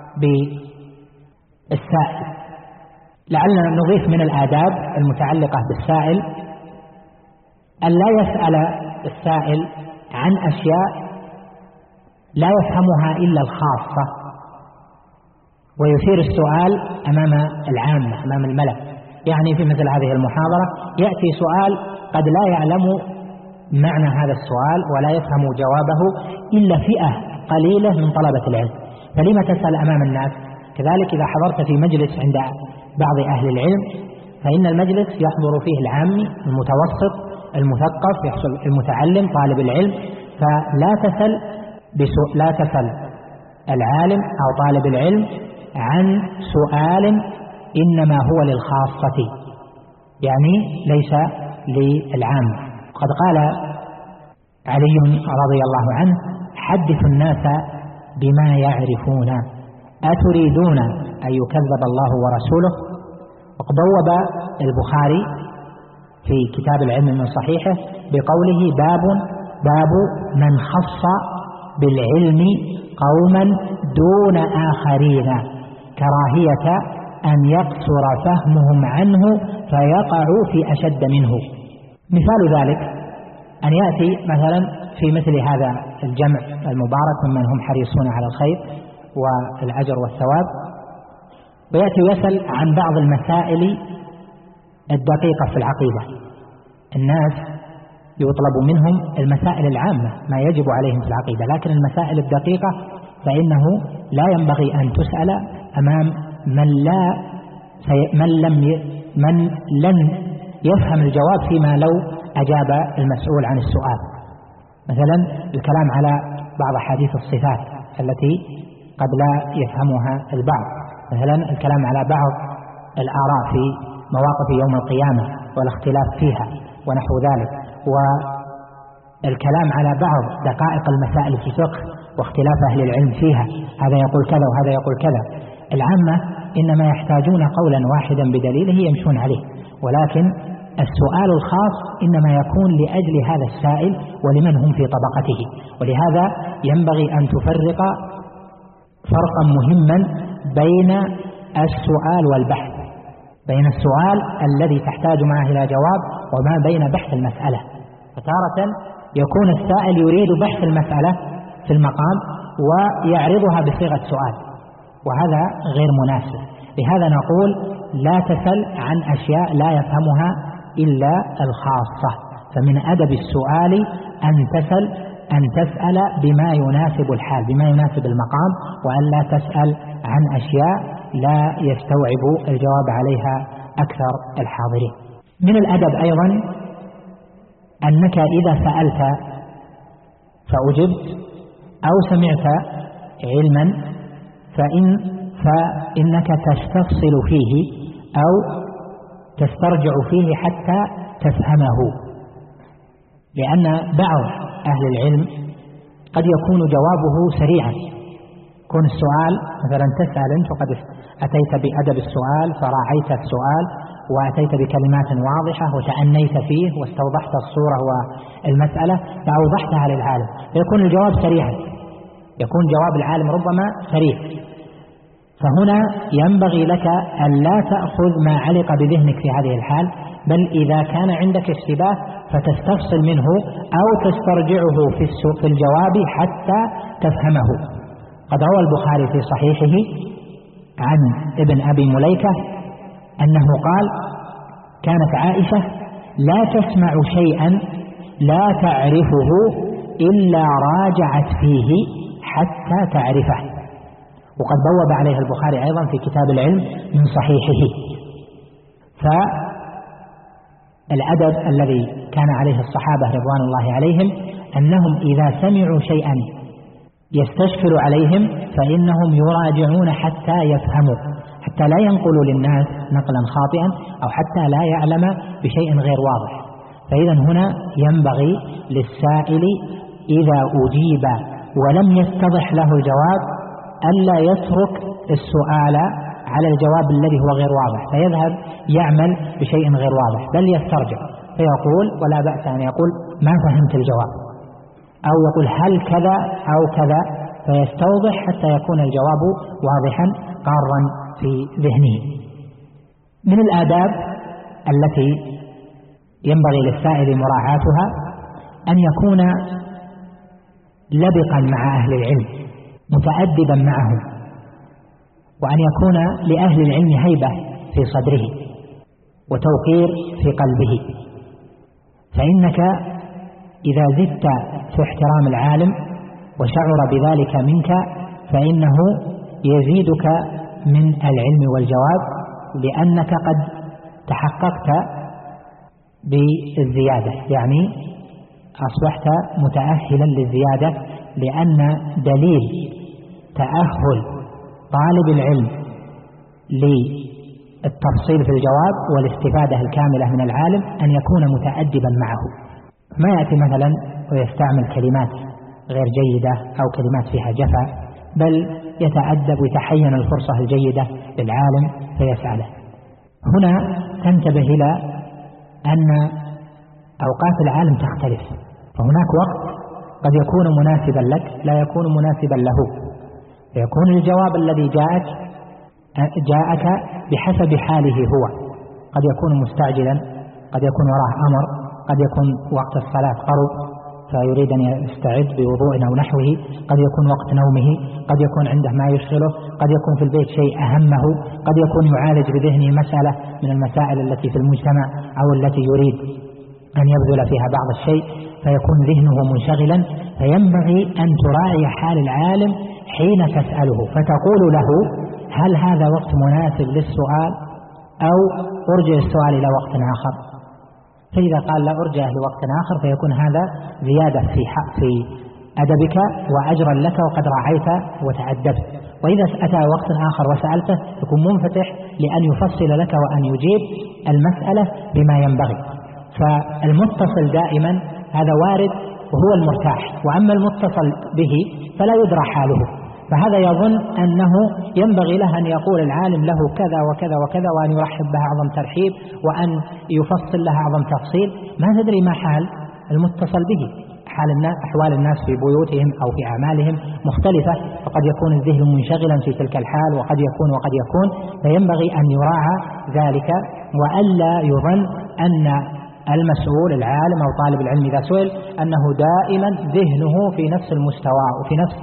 بالسائل. لعلنا نضيف من الآداب المتعلقة بالسائل أن لا يسأل السائل عن أشياء لا يفهمها إلا الخاصة ويثير السؤال أمام العامة أمام الملأ. يعني في مثل هذه المحاضرة يأتي سؤال قد لا يعلم معنى هذا السؤال ولا يفهم جوابه إلا فئة قليلة من طلبة العلم، فلما تسأل أمام الناس؟ كذلك إذا حضرت في مجلس عند بعض أهل العلم فإن المجلس يحضر فيه العامي المتوسط المثقف، يحصل المتعلم طالب العلم، لا تسأل العالم أو طالب العلم عن سؤال إنما هو للخاصة، يعني ليس للعام. قد قال علي رضي الله عنه: حدثوا الناس بما يعرفون أتريدون أن يكذب الله ورسوله. وقد بوب البخاري في كتاب العلم من صحيحه بقوله: باب من خص بالعلم قوما دون آخرين كراهية أن يقصر فهمهم عنه فيقعوا في أشد منه. مثال ذلك أن يأتي مثلا في مثل هذا الجمع المبارك ممن هم حريصون على الخير والأجر والثواب، ويأتي ويسأل عن بعض المسائل الدقيقة في العقيدة. الناس يطلب منهم المسائل العامة ما يجب عليهم في العقيدة، لكن المسائل الدقيقة فإنه لا ينبغي أن تسأل أمام من لن يفهم الجواب فيما لو أجاب المسؤول عن السؤال. مثلا الكلام على بعض حديث الصفات التي قد لا يفهمها البعض، مثلا الكلام على بعض الآراء في مواقف يوم القيامة والاختلاف فيها ونحو ذلك، والكلام على بعض دقائق المسائل في الفقه واختلاف أهل العلم فيها، هذا يقول كذا وهذا يقول كذا. العامة إنما يحتاجون قولا واحدا بدليله يمشون عليه، ولكن السؤال الخاص إنما يكون لأجل هذا السائل ولمن هم في طبقته. ولهذا ينبغي أن تفرق فرقا مهما بين السؤال والبحث، بين السؤال الذي تحتاج معه إلى جواب وما بين بحث المسألة. فتارة يكون السائل يريد بحث المسألة في المقام ويعرضها بصيغة سؤال، وهذا غير مناسب. لهذا نقول لا تسأل عن أشياء لا يفهمها إلا الخاصة، فمن أدب السؤال أن تسأل بما يناسب الحال، بما يناسب المقام، وأن لا تسأل عن أشياء لا يستوعب الجواب عليها أكثر الحاضرين. من الأدب أيضا أنك إذا سألت فأجبت أو سمعت علما فإنك تستفصل فيه أو تسترجع فيه حتى تفهمه، لأن بعض أهل العلم قد يكون جوابه سريعا. يكون السؤال مثلا تسأل أنت وقد أتيت بأدب السؤال فراعيت السؤال وأتيت بكلمات واضحة وتأنيت فيه واستوضحت الصورة والمسألة فأوضحتها للعالم، فيكون الجواب سريعا، يكون جواب العالم ربما سريع. فهنا ينبغي لك أن لا تأخذ ما علق بذهنك في هذه الحال، بل إذا كان عندك اشتباه فتستفصل منه أو تسترجعه في الجواب حتى تفهمه. قد روى البخاري في صحيحه عن ابن أبي مليكة أنه قال: كانت عائشة لا تسمع شيئا لا تعرفه إلا راجعت فيه حتى تعرفه. وقد بوب عليه البخاري أيضا في كتاب العلم من صحيحه. فالأدب الذي كان عليه الصحابة رضوان الله عليهم أنهم إذا سمعوا شيئا يستشكل عليهم فإنهم يراجعون حتى يفهموا، حتى لا ينقلوا للناس نقلا خاطئا أو حتى لا يعلم بشيء غير واضح. فإذا هنا ينبغي للسائل إذا أجيب ولم يتضح له الجواب ألا يترك السؤال على الجواب الذي هو غير واضح فيذهب يعمل بشيء غير واضح، بل يسترجع فيقول ولا بأس أن يقول ما فهمت الجواب، أو يقول هل كذا أو كذا، فيستوضح حتى يكون الجواب واضحا قارا في ذهنه. من الآداب التي ينبغي للسائل مراعاتها أن يكون لبقا مع أهل العلم متأدبا معهم، وأن يكون لأهل العلم هيبة في صدره وتوقير في قلبه. فإنك إذا زدت في احترام العالم وشعر بذلك منك فإنه يزيدك من العلم والجواب، لأنك قد تحققت بالزيادة، يعني أصبحت متأهلا للزيادة، لأن دليل تأهل طالب العلم للتفصيل في الجواب والاستفادة الكاملة من العالم أن يكون متأدبا معه، ما يأتي مثلا ويستعمل كلمات غير جيدة أو كلمات فيها جفا، بل يتأدب ويتحين الفرصة الجيدة للعالم فيسأله. هنا تنتبه إلى أن أوقات العالم تختلف، فهناك وقت قد يكون مناسبا لك لا يكون مناسبا له، فيكون الجواب الذي جاءك بحسب حاله هو، قد يكون مستعجلا، قد يكون وراه أمر، قد يكون وقت الصلاة قرب فيريد أن يستعد بوضوء أو نحوه، قد يكون وقت نومه، قد يكون عنده ما يشغله، قد يكون في البيت شيء أهمه، قد يكون يعالج بذهنه مسألة من المسائل التي في المجتمع أو التي يريد أن يبذل فيها بعض الشيء، فيكون ذهنه منشغلا. فينبغي أن تراعي حال العالم حين تسأله، فتقول له هل هذا وقت مناسب للسؤال أو أرجع السؤال إلى وقت آخر؟ فإذا قال لا أرجع لوقت آخر فيكون هذا زيادة في أدبك وأجرا لك وقد راعيت وتأدبت. وإذا أتى وقت آخر وسألته يكون منفتح لأن يفصل لك وأن يجيب المسألة بما ينبغي. فالمتصل دائما هذا وارد وهو المرتاح، وأما المتصل به فلا يدرى حاله، فهذا يظن أنه ينبغي له أن يقول العالم له كذا وكذا وكذا وأن يرحب بها أعظم ترحيب وأن يفصل لها أعظم تفصيل، ما تدري ما حال المتصل به. أحوال الناس في بيوتهم أو في أعمالهم مختلفة، فقد يكون الذهن منشغلا في تلك الحال وقد يكون، فينبغي أن يراعى ذلك وألا يظن أن المسؤول العالم أو طالب العلم إذا سئل أنه دائما ذهنه في نفس المستوى وفي نفس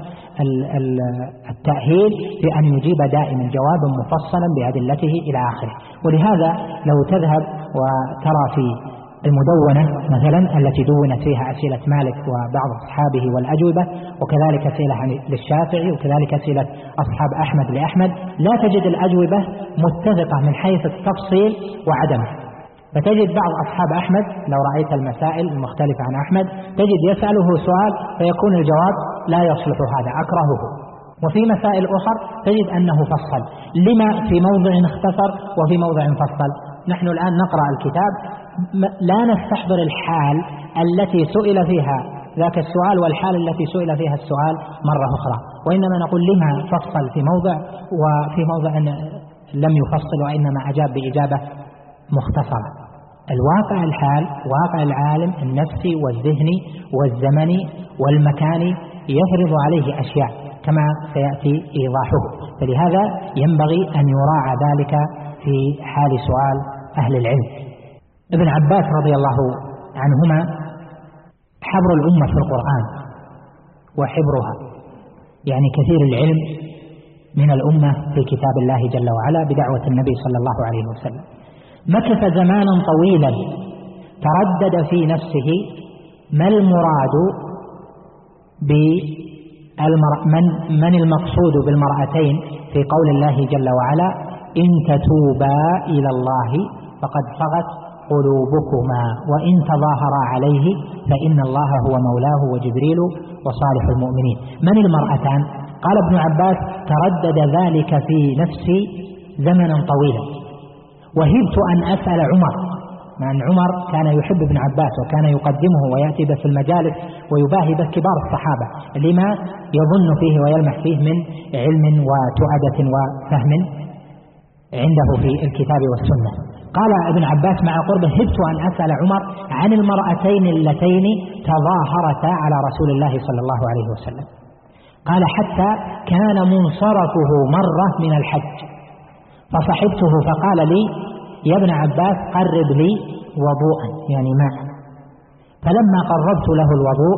التأهيل بأن يجيب دائما جوابا مفصلا بأدلته إلى آخره. ولهذا لو تذهب وترى في المدونة مثلا التي دونت فيها أسئلة مالك وبعض أصحابه والأجوبة، وكذلك أسئلة للشافعي، وكذلك أسئلة أصحاب أحمد لأحمد، لا تجد الأجوبة متفقة من حيث التفصيل وعدمه. فتجد بعض أصحاب أحمد لو رأيت المسائل المختلفة عن أحمد تجد يسأله سؤال فيكون الجواب لا يصلح هذا أكرهه، وفي مسائل أخرى تجد أنه فصل، لما في موضع اختصر وفي موضع فصل. نحن الآن نقرأ الكتاب لا نستحضر الحال التي سئل فيها ذاك السؤال والحال التي سئل فيها السؤال مرة أخرى، وإنما نقول لما فصل في موضع وفي موضع لم يفصل وإنما أجاب بإجابة مختصرة. الواقع الحال واقع العالم النفسي والذهني والزمني والمكاني يفرض عليه أشياء كما سيأتي إيضاحه، فلهذا ينبغي أن يراعى ذلك في حال سؤال أهل العلم. ابن عباس رضي الله عنهما حبر الأمة في القرآن وحبرها، يعني كثير العلم من الأمة في كتاب الله جل وعلا بدعوة النبي صلى الله عليه وسلم. مكث زمانا طويلا تردد في نفسه ما المراد من المقصود بالمرأتين في قول الله جل وعلا إن تتوبا إلى الله فقد صغت قلوبكما وإن تظاهرا عليه فإن الله هو مولاه وجبريل وصالح المؤمنين. من المرأتان؟ قال ابن عباس تردد ذلك في نفسي زمنا طويلا، وهبت أن أسأل عمر، مع أن عمر كان يحب ابن عباس وكان يقدمه ويأتي به في المجالس ويباهي به كبار الصحابة لما يظن فيه ويلمح فيه من علم وتؤدة وفهم عنده في الكتاب والسنة. قال ابن عباس مع قربه هبت أن أسأل عمر عن المرأتين اللتين تظاهرتا على رسول الله صلى الله عليه وسلم. قال حتى كان منصرفه مرة من الحج فصحبته فقال لي يا ابن عباس قرب لي وضوءا يعني ماء، فلما قربت له الوضوء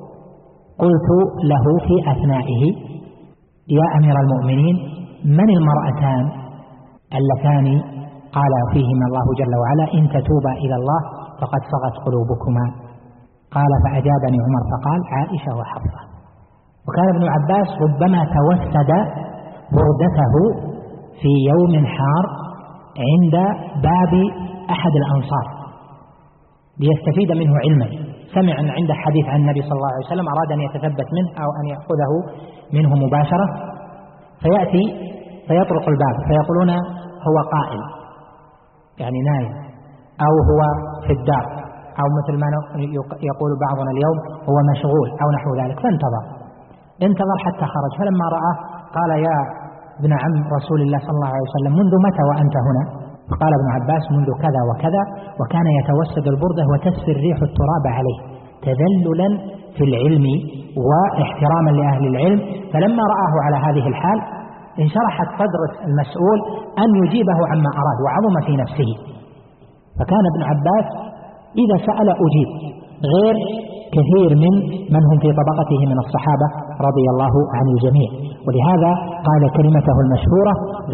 قلت له في أثنائه يا أمير المؤمنين من المرأتان اللتان قال فيهما الله جل وعلا إن تتوبا إلى الله فقد صغت قلوبكما؟ قال فأجابني عمر فقال عائشة وحفصة. وكان ابن عباس ربما توسد بردته في يوم حار عند باب أحد الأنصار ليستفيد منه علما، سمع عند حديث عن النبي صلى الله عليه وسلم أراد أن يتثبت منه أو أن يأخذه منه مباشرة، فيأتي فيطرق الباب فيقولون هو قائل يعني نايم، أو هو في الدار، أو مثل ما يقول بعضنا اليوم هو مشغول أو نحو ذلك. فانتظر حتى خرج، فلما رآه قال يا ابن عم رسول الله صلى الله عليه وسلم منذ متى وأنت هنا؟ فقال ابن عباس منذ كذا وكذا، وكان يتوسد البردة وتسفي الريح التراب عليه تذللا في العلم واحتراما لأهل العلم. فلما رآه على هذه الحال انشرحت صدر المسؤول أن يجيبه عما أراد وعظم في نفسه، فكان ابن عباس إذا سأل أجيب، غير كثير من هم في طبقته من الصحابة رضي الله عن الجميع. ولهذا قال كلمته المشهورة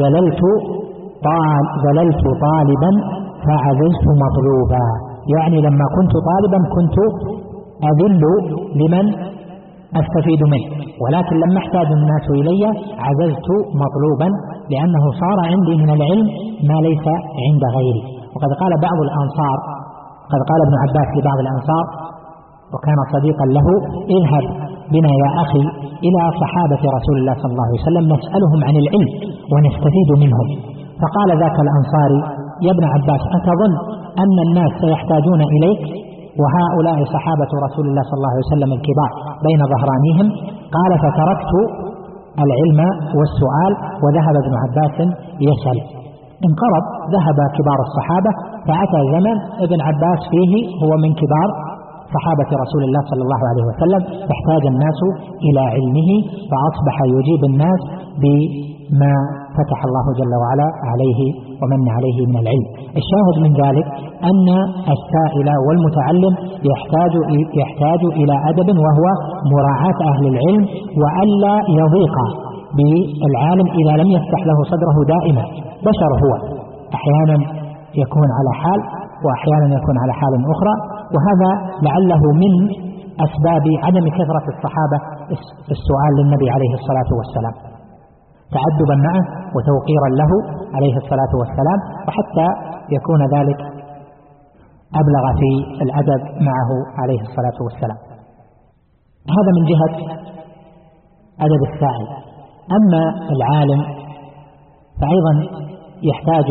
ظللت طالبا فعززت مطلوبا، يعني لما كنت طالبا كنت أذل لمن أستفيد منه، ولكن لما احتاج الناس إلي عززت مطلوبا لأنه صار عندي من العلم ما ليس عند غيري. وقد قال بعض الأنصار، قد قال ابن عباس لبعض الأنصار وكان صديقا له اذهب بنا يا أخي إلى صحابة رسول الله صلى الله عليه وسلم نسألهم عن العلم ونستفيد منهم. فقال ذاك الأنصاري يا ابن عباس أتظن أن الناس سيحتاجون إليك وهؤلاء صحابة رسول الله صلى الله عليه وسلم الكبار بين ظهرانيهم؟ قال فتركت العلم والسؤال وذهب ابن عباس يسأل. انقرض ذهب كبار الصحابة، فأتى زمن ابن عباس فيه هو من كبار صحابة رسول الله صلى الله عليه وسلم، فاحتاج الناس إلى علمه فأصبح يجيب الناس بما فتح الله جل وعلا عليه ومن عليه من العلم. الشاهد من ذلك أن السائل والمتعلم يحتاج إلى أدب، وهو مراعاة أهل العلم وألا يضيق بالعالم إذا لم يفتح له صدره دائما. بشر هو، أحيانا يكون على حال وأحيانا يكون على حال أخرى، وهذا لعله من أسباب عدم كثرة الصحابة في السؤال للنبي عليه الصلاة والسلام، تعدبا معه وتوقيرا له عليه الصلاة والسلام، وحتى يكون ذلك أبلغ في الأدب معه عليه الصلاة والسلام. هذا من جهة أدب السائل. أما العالم فأيضا يحتاج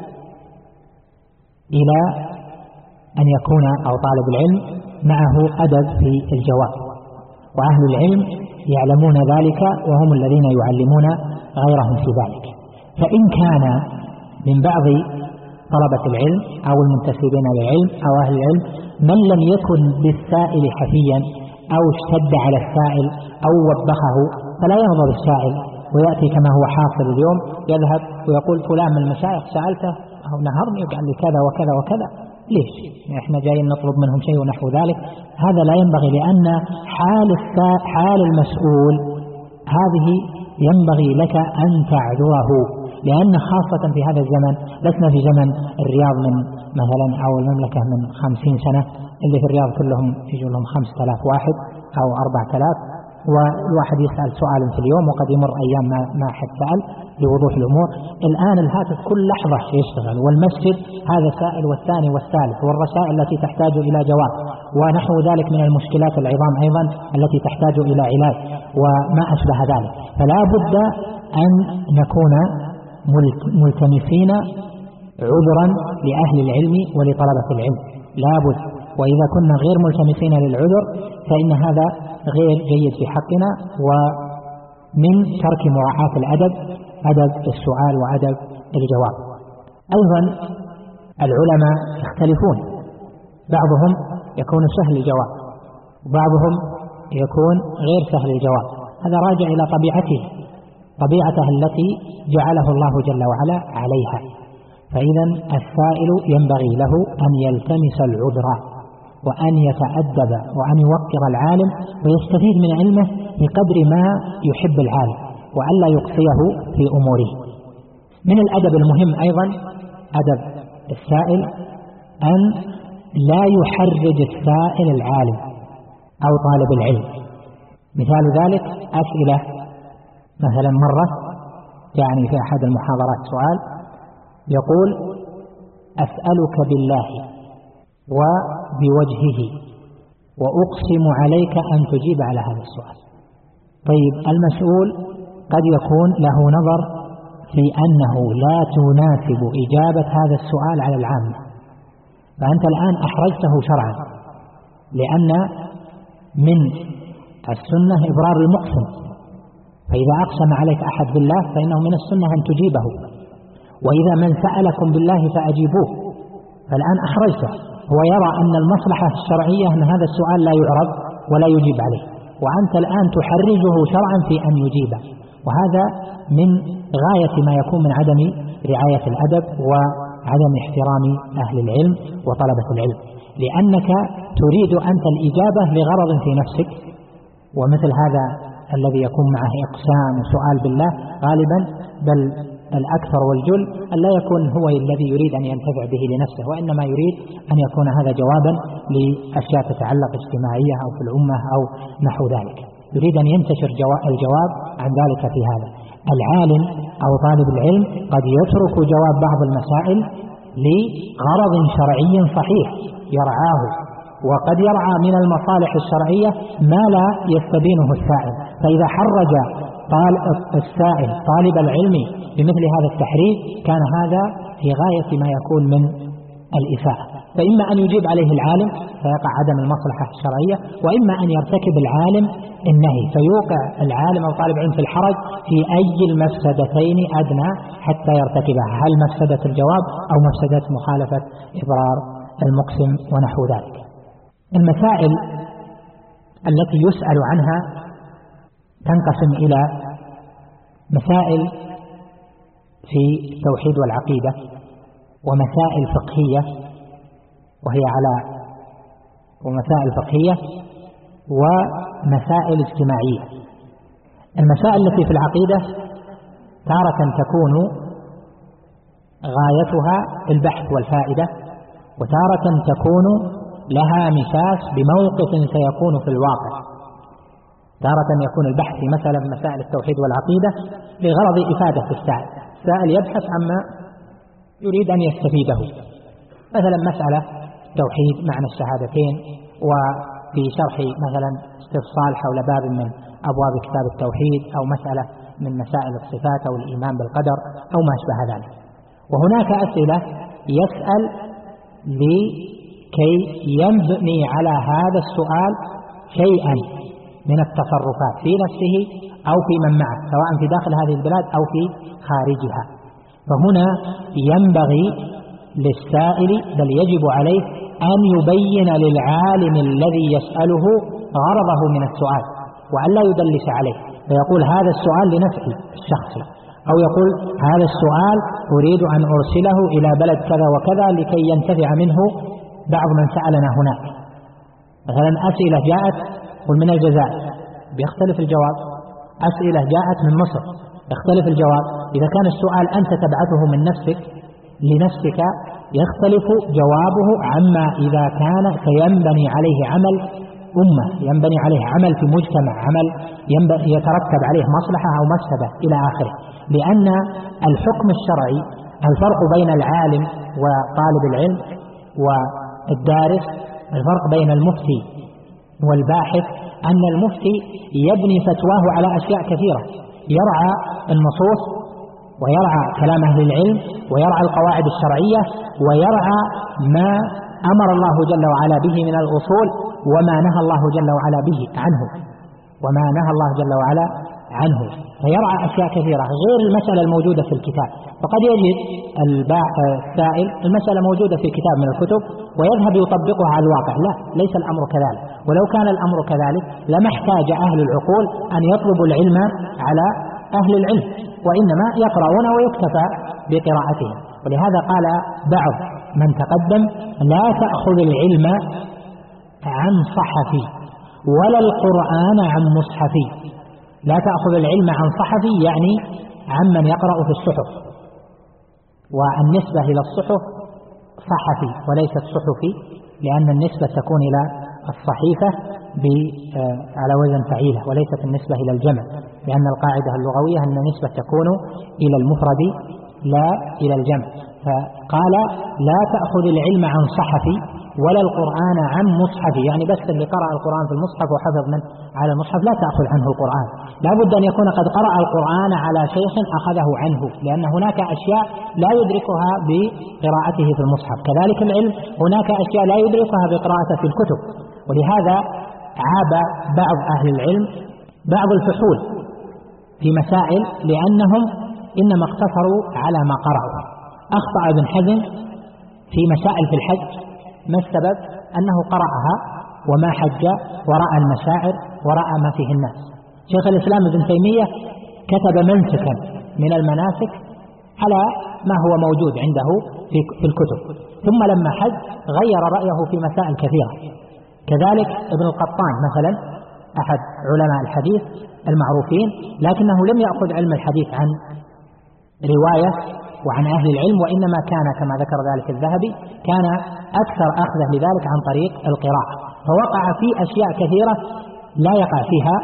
إلى أن يكون أو طالب العلم معه أدب في الجواب، وأهل العلم يعلمون ذلك وهم الذين يعلمون غيرهم في ذلك. فإن كان من بعض طلبة العلم أو المنتسبين للعلم أو أهل العلم من لم يكن بالسائل حفيا أو اشتد على السائل أو وبخه، فلا يغضب السائل ويأتي كما هو حاصل اليوم، يذهب ويقول فلان من المشايخ سألته أو نهرني وقال لي كذا وكذا وكذا، ليش؟ احنا جايين نطلب منهم شيء ونحو ذلك. هذا لا ينبغي، لأن حال المسؤول هذه ينبغي لك أن تعذره، لأن خاصة في هذا الزمن لسنا في زمن الرياض من مثلا أو المملكة من 50 سنة اللي في الرياض كلهم يجوا لهم 5000 واحد أو 4000، والواحد يسأل سؤال في اليوم وقد يمر أيام ما حد سأل لوضوح الأمور. الآن الهاتف كل لحظة يشتغل، والمسجد هذا سائل والثاني والثالث، والرسائل التي تحتاج إلى جواب، ونحو ذلك من المشكلات العظام أيضا التي تحتاج إلى علاج وما أشبه ذلك. فلا بد أن نكون ملتمسين عذرا لأهل العلم ولطلبة العلم، لا بد. وإذا كنا غير ملتمسين للعذر فإن هذا غير جيد في حقنا، ومن ترك مراعاة الأدب، أدب السؤال وأدب الجواب. أيضا العلماء يختلفون، بعضهم يكون سهل الجواب وبعضهم يكون غير سهل الجواب، هذا راجع إلى طبيعته التي جعله الله جل وعلا عليها. فإذا السائل ينبغي له أن يلتمس العذر وأن يتأدب وأن يوقر العالم ويستفيد من علمه بقدر ما يحب العالم، وألا يقصيه في أموره. من الأدب المهم أيضا أدب السائل أن لا يحرج السائل العالم أو طالب العلم. مثال ذلك أسئلة، مثلا مرة يعني في أحد المحاضرات سؤال يقول: أسألك بالله وبوجهه وأقسم عليك أن تجيب على هذا السؤال. طيب المسؤول قد يكون له نظر في أنه لا تناسب إجابة هذا السؤال على العامة، فأنت الآن أحرجته شرعا، لأن من السنة إبرار المقسم، فإذا أقسم عليك أحد بالله فإنه من السنة أن تجيبه، وإذا من سألكم بالله فأجيبوه. فالآن أحرجته، هو يرى أن المصلحة الشرعية أن هذا السؤال لا يعرض ولا يجيب عليه، وأنت الآن تحرجه شرعا في أن يجيبه، وهذا من غاية ما يكون من عدم رعاية الأدب وعدم احترام أهل العلم وطلبة العلم، لأنك تريد أنت الإجابة لغرض في نفسك. ومثل هذا الذي يكون معه إقسام وسؤال بالله غالبا، بل الأكثر والجل، أن لا يكون هو الذي يريد أن ينتفع به لنفسه، وإنما يريد أن يكون هذا جوابا لأشياء تتعلق اجتماعية أو في الأمة أو نحو ذلك، يريد أن ينتشر الجواب عن ذلك في هذا. العالم أو طالب العلم قد يترك جواب بعض المسائل لغرض شرعي صحيح يرعاه، وقد يرعى من المصالح الشرعية ما لا يستبينه السائل، فإذا حرج السائل طالب العلم بمثل هذا التحريج كان هذا في غاية ما يكون من الإساءة، فإما أن يجيب عليه العالم فيقع عدم المصلحة الشرعية، وإما أن يرتكب العالم النهي فيوقع العالم أو طالب العلم في الحرج في أي المفسدتين أدنى حتى يرتكبها، هل مفسدة الجواب أو مفسدة مخالفة إضرار المقسم ونحو ذلك. المسائل التي يسأل عنها تنقسم إلى مسائل في التوحيد والعقيدة، ومسائل فقهية ومسائل فقهية ومسائل اجتماعية. المسائل التي في العقيدة تارة تكون غايتها البحث والفائدة، وتارة تكون لها مساس بموقف سيكون في الواقع. تارة يكون البحث مثلا مسائل التوحيد والعقيدة لغرض إفادة السائل يبحث عما يريد أن يستفيده، مثلا مسألة توحيد معنى الشهادتين، وفي شرح مثلا استفصال حول باب من أبواب كتاب التوحيد، أو مسألة من مسائل الصفات أو الإيمان بالقدر أو ما أشبه ذلك. وهناك أسئلة يسأل لكي يبني على هذا السؤال شيئا من التصرفات في نفسه أو في من معه، سواء في داخل هذه البلاد أو في خارجها. فهنا ينبغي للسائل بل يجب عليه أن يبين للعالم الذي يسأله غرضه من السؤال، وأن لا يدلس عليه فيقول هذا السؤال لنفسي الشخصي، أو يقول هذا السؤال أريد أن أرسله إلى بلد كذا وكذا لكي ينتفع منه بعض من سألنا هناك. مثلا أسئلة جاءت من الجزائر بيختلف الجواب، أسئلة جاءت من مصر يختلف الجواب. إذا كان السؤال أنت تبعثه من نفسك لنفسك يختلف جوابه عما إذا كان سينبني عليه عمل أمة ينبني عليه عمل في مجتمع، عمل يترتب عليه مصلحة أو مفسدة إلى آخره. لأن الحكم الشرعي الفرق بين العالم وطالب العلم والدارس، الفرق بين المفتي والباحث أن المفتي يبني فتواه على أشياء كثيرة، يرعى النصوص ويرعى كلام أهل العلم ويرعى القواعد الشرعية ويرعى ما أمر الله جل وعلا به من الأصول وما نهى الله جل وعلا به عنه، وما نهى الله جل وعلا عنه، فيرعى أشياء كثيرة غير المسألة الموجودة في الكتاب. فقد يجد السائل المسألة موجودة في كتاب من الكتب ويذهب يطبقها على الواقع. لا، ليس الأمر كذلك، ولو كان الأمر كذلك لما احتاج أهل العقول أن يطلبوا العلم على أهل العلم، وإنما يقرؤون ويكتفى بقراءتهم. ولهذا قال بعض من تقدم: لا تأخذ العلم عن صحفي ولا القرآن عن مصحفي. لا تأخذ العلم عن صحفي يعني عمن يقرأ في الصحف، والنسبة إلى الصحف صحفي وليست صحفي، لأن النسبة تكون إلى الصحيفة على وزن فعيلة وليست النسبة إلى الجمع، لأن القاعدة اللغوية أن النسبة تكون إلى المفرد لا إلى الجمع. فقال: لا تأخذ العلم عن صحفي ولا القرآن عن مصحفي، يعني بس اللي قرأ القرآن في المصحف وحفظ من على المصحف لا تأخذ عنه القرآن، لا بد أن يكون قد قرأ القرآن على شيخ أخذه عنه، لأن هناك أشياء لا يدركها بقراءته في المصحف. كذلك العلم هناك أشياء لا يدركها بقراءته في الكتب. ولهذا عاب بعض أهل العلم بعض الفحول في مسائل لأنهم إنما اقتصروا على ما قرأوا. أخطأ ابن حزم في مسائل في الحج. ما السبب؟ أنه قرأها وما حج ورأى المشاعر ورأى ما فيه الناس. شيخ الإسلام ابن تيمية كتب منسكا من المناسك على ما هو موجود عنده في الكتب، ثم لما حج غير رأيه في مسائل كثيرة. كذلك ابن القطان مثلا أحد علماء الحديث المعروفين، لكنه لم يأخذ علم الحديث عن رواية وعن أهل العلم، وإنما كان كما ذكر ذلك الذهبي كان أكثر أخذه لذلك عن طريق القراءة، فوقع في أشياء كثيرة لا يقع فيها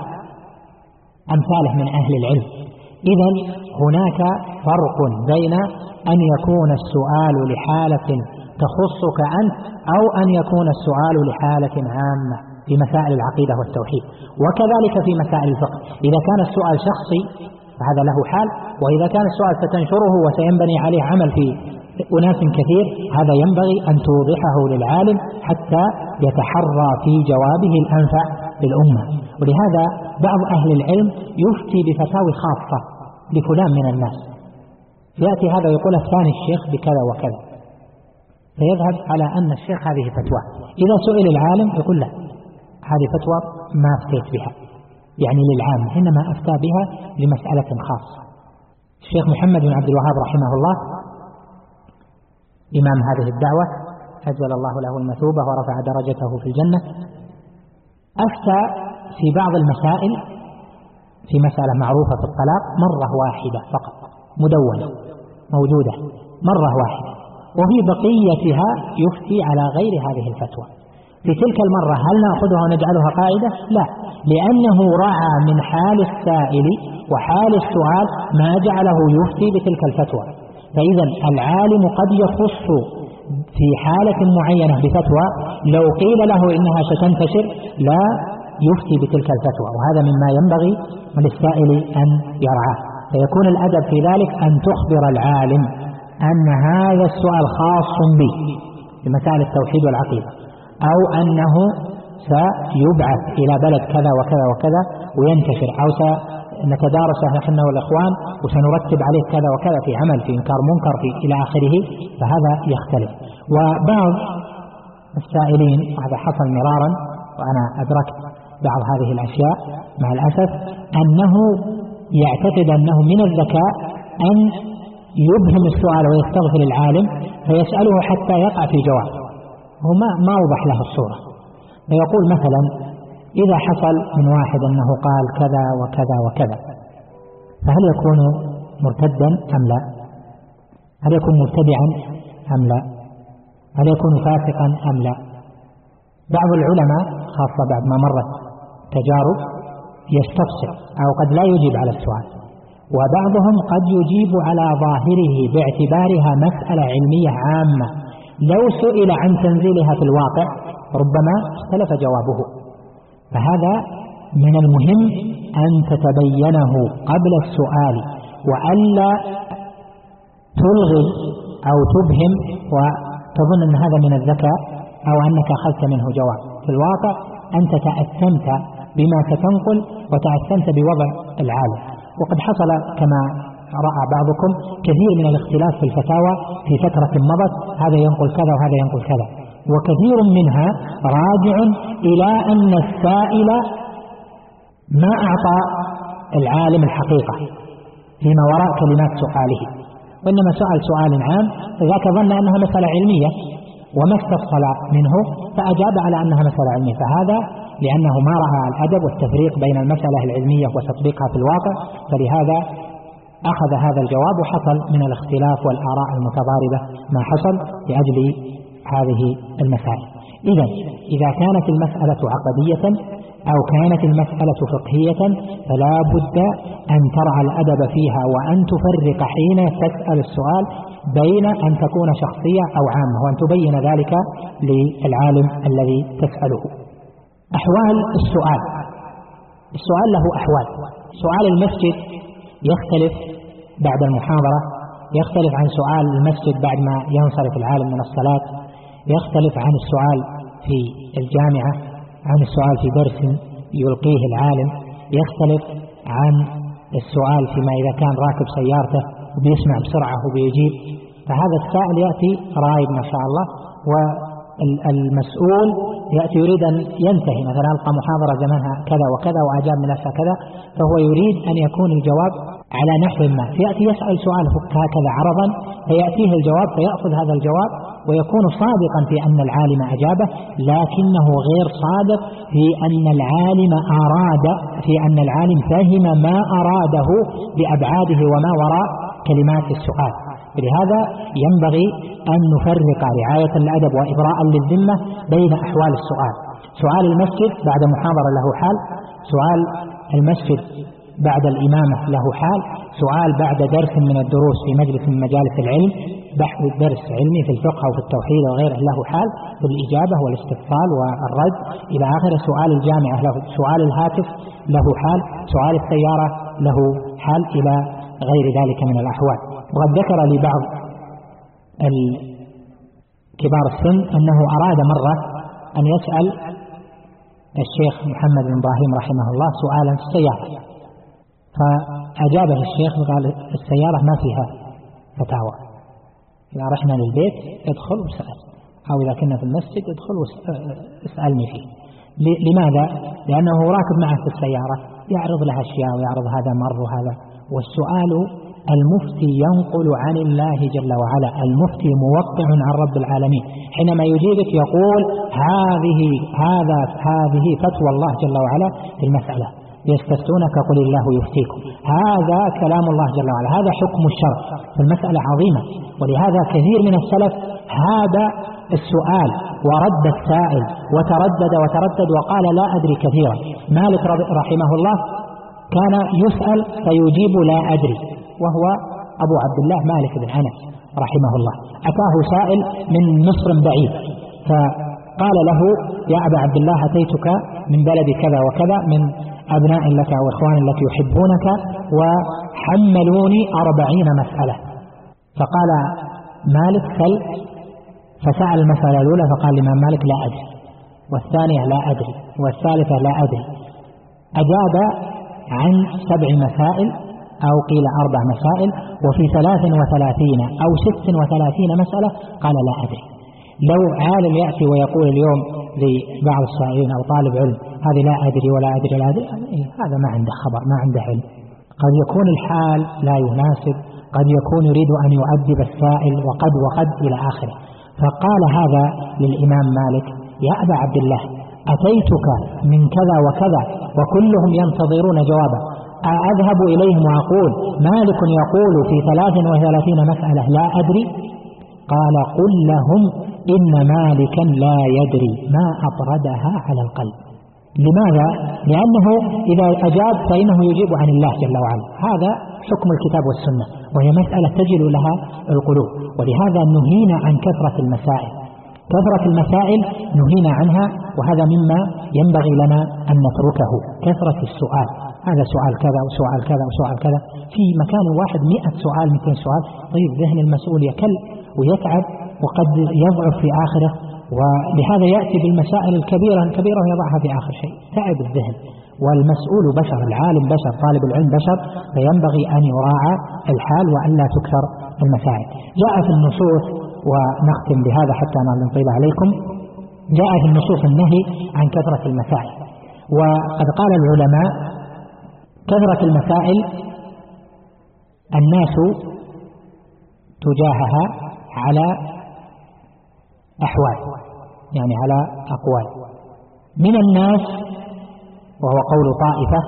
أمثاله من أهل العلم. إذن هناك فرق بين أن يكون السؤال لحالة تخصك أنت أو أن يكون السؤال لحالة عامة في مسائل العقيدة والتوحيد، وكذلك في مسائل الفقه. إذا كان السؤال شخصي فهذا له حال، وإذا كان السؤال ستنشره وسينبني عليه عمل في أناس كثير هذا ينبغي أن توضحه للعالم حتى يتحرى في جوابه الأنفع للأمة. ولهذا بعض أهل العلم يفتي بفتاوي خاصة لفلان من الناس، يأتي هذا يقول الثاني الشيخ بكذا وكذا، فيذهب على أن الشيخ هذه فتوى. إذا سئل العالم يقول له هذه فتوى ما أفتيت بها يعني للعام، إنما أفتى بها لمسألة خاصة. الشيخ محمد بن عبد الوهاب رحمه الله إمام هذه الدعوة أجل الله له المثوبة ورفع درجته في الجنة، أفتى في بعض المسائل في مسألة معروفة في الطلاق مرة واحدة فقط مدونة موجودة مرة واحدة، وفي بقيتها يفتي على غير هذه الفتوى. في تلك المرة هل نأخذها ونجعلها قاعدة؟ لا، لأنه رعى من حال السائل وحال السؤال ما جعله يفتي بتلك الفتوى. فإذا العالم قد يخص في حالة معينة بفتوى لو قيل له إنها ستنتشر لا يفتي بتلك الفتوى، وهذا مما ينبغي للسائل أن يرعاه. فيكون الأدب في ذلك أن تخبر العالم أن هذا السؤال خاص به في مسائل التوحيد والعقيدة، أو أنه سيبعث إلى بلد كذا وكذا وكذا وينتشر، أو سنتدارسه نحن والإخوان وسنرتب عليه كذا وكذا في عمل في إنكار منكر في إلى آخره، فهذا يختلف. وبعض السائلين وهذا حصل مرارا وأنا أدركت بعض هذه الأشياء مع الأسف، أنه يعتقد أنه من الذكاء أن يبهم السؤال ويستغفر العالم فيسأله حتى يقع في جواب، هو ما أوضح له الصورة. فيقول مثلا إذا حصل من واحد أنه قال كذا وكذا وكذا فهل يكون مرتدا أم لا؟ هل يكون مبتدعا أم لا؟ هل يكون فاسقا أم لا؟ بعض العلماء خاصة بعد ما مرت تجارب يستفسر أو قد لا يجيب على السؤال، وبعضهم قد يجيب على ظاهره باعتبارها مسألة علمية عامة لو سئل عن تنزيلها في الواقع ربما اختلف جوابه. فهذا من المهم أن تتبينه قبل السؤال، وألا تلغي أو تبهم وتظن أن هذا من الذكاء أو أنك أخذت منه جواب. في الواقع أنت تأثمت بما ستنقل وتأثمت بوضع العالم. وقد حصل كما رأى بعضكم كثير من الاختلاف في الفتاوى في فترة مضت، هذا ينقل كذا وهذا ينقل كذا، وكثير منها راجع إلى أن السائل ما أعطى العالم الحقيقة فيما وراء كلمات سؤاله، وإنما سأل سؤال عام فذاك ظن أنها مسألة علمية وما استفصل منه فأجاب على أنها مسألة علمية، فهذا لأنه ما رأى الأدب والتفريق بين المسألة العلمية وتطبيقها في الواقع، فلهذا أخذ هذا الجواب، وحصل من الاختلاف والآراء المتضاربة ما حصل لأجل هذه المسائل. إذا كانت المسألة عقدية أو كانت المسألة فقهية فلا بد أن ترعى الأدب فيها، وأن تفرق حين تسأل السؤال بين أن تكون شخصية أو عامة، وأن تبين ذلك للعالم الذي تسأله. أحوال السؤال له أحوال. سؤال المسجد يختلف بعد المحاضرة، يختلف عن سؤال المسجد بعد ما ينصرف العالم من الصلاة، يختلف عن السؤال في الجامعة، عن السؤال في درس يلقيه العالم، يختلف عن السؤال فيما إذا كان راكب سيارته وبيسمع بسرعة وبيجيب. فهذا السائل يأتي رايد ما شاء الله، والمسؤول يأتي يريد أن ينتهي، مثلا ألقى محاضرة زمانها كذا وكذا وأجاب من نفسها كذا، فهو يريد أن يكون الجواب على نحو ما، فيأتي يسأل سؤال هكذا عرضا فيأتيه الجواب فيأخذ هذا الجواب ويكون صادقا في أن العالم أجابه، لكنه غير صادق في أن العالم فهم ما أراده بأبعاده وما وراء كلمات السؤال. ولهذا ينبغي أن نفرق رعاية الأدب وإبراء للذمة بين أحوال السؤال. سؤال المسجد بعد محاضرة له حال، سؤال المسجد بعد الإمامة له حال، سؤال بعد درس من الدروس في مجلس من مجالس العلم، بحث درس علمي في الفقه أو في التوحيد وغيره له حال، في الإجابة والاستفصال والرد إلى آخر. سؤال الجامعة له، سؤال الهاتف له حال، سؤال السيارة له حال، إلى غير ذلك من الأحوال. وقد ذكر لي بعض كبار السن أنه أراد مرة أن يسأل الشيخ محمد بن إبراهيم رحمه الله سؤالا في السيارة، فأجابه الشيخ وقال السيارة ما فيها فتاوى، إذا رحنا للبيت ادخل واسأل، أو إذا كنا في المسجد ادخل واسألني فيه. لماذا؟ لأنه راكب معه في السيارة يعرض لها أشياء ويعرض هذا مر وهذا، والسؤال المفتي ينقل عن الله جل وعلا، المفتي موقع عن رب العالمين، حينما يجيبك يقول هذه فتوى الله جل وعلا في المسألة، يستفتونك قل الله يفتيكم، هذا كلام الله جل وعلا، هذا حكم الشرع في المسألة عظيمة. ولهذا كثير من السلف هذا السؤال ورد السائل وتردد وقال لا أدري كثيرا. مالك رحمه الله كان يسأل فيجيب لا أدري، وهو أبو عبد الله مالك بن أنس رحمه الله. أتاه سائل من مصر بعيد فقال له يا أبا عبد الله أتيتك من بلد كذا وكذا من أبناء لك أو إخوان لك يحبونك وحملوني 40 مسألة. فقال مالك سل، فسأل المسألة الأولى فقال الإمام مالك لا أدري، والثانية لا أدري، والثالثة لا أدري. أجاب عن 7 مسائل أو قيل 4 مسائل، وفي 33 أو 36 مسألة قال لا أدري. لو عالم يأتي ويقول اليوم لبعض السائلين أو طالب علم هذه لا أدري ولا أدري لا أدري، هذا ما عنده خبر، ما عنده علم، قد يكون الحال لا يناسب، قد يكون يريد أن يؤدب السائل وقد إلى آخره. فقال هذا للإمام مالك يا أبا عبد الله أتيتك من كذا وكذا وكلهم ينتظرون جوابا، أذهب إليهم وأقول مالك يقول في 33 مسألة لا أدري؟ قال قل لهم إن مالكا لا يدري ما أطردها على القلب. لماذا؟ لأنه إذا أجاب فإنه يجيب عن الله جل وعلا، هذا حكم الكتاب والسنة، وهي مسألة تجل لها القلوب. ولهذا نهينا عن كثرة المسائل، كثرة المسائل نهينا عنها، وهذا مما ينبغي لنا أن نتركه. كثرة السؤال، هذا سؤال كذا وسؤال كذا وسؤال كذا في مكان واحد 100 سؤال 200 سؤال، طيب ذهن المسؤول يكل ويتعب وقد يضعف في آخره، ولهذا يأتي بالمسائل الكبيرة ويضعها في آخر شيء، تعب الذهن. والمسؤول بشر، العالم بشر، طالب العلم بشر، فينبغي أن يراعى الحال وأن لا تكثر المسائل. جاء في النصوص، ونختم بهذا حتى ما نطيل عليكم، جاء في النصوص النهي عن كثرة المسائل. وقد قال العلماء كثرة المسائل الناس تجاهها على أحوال، يعني على أقوال. من الناس، وهو قول طائفة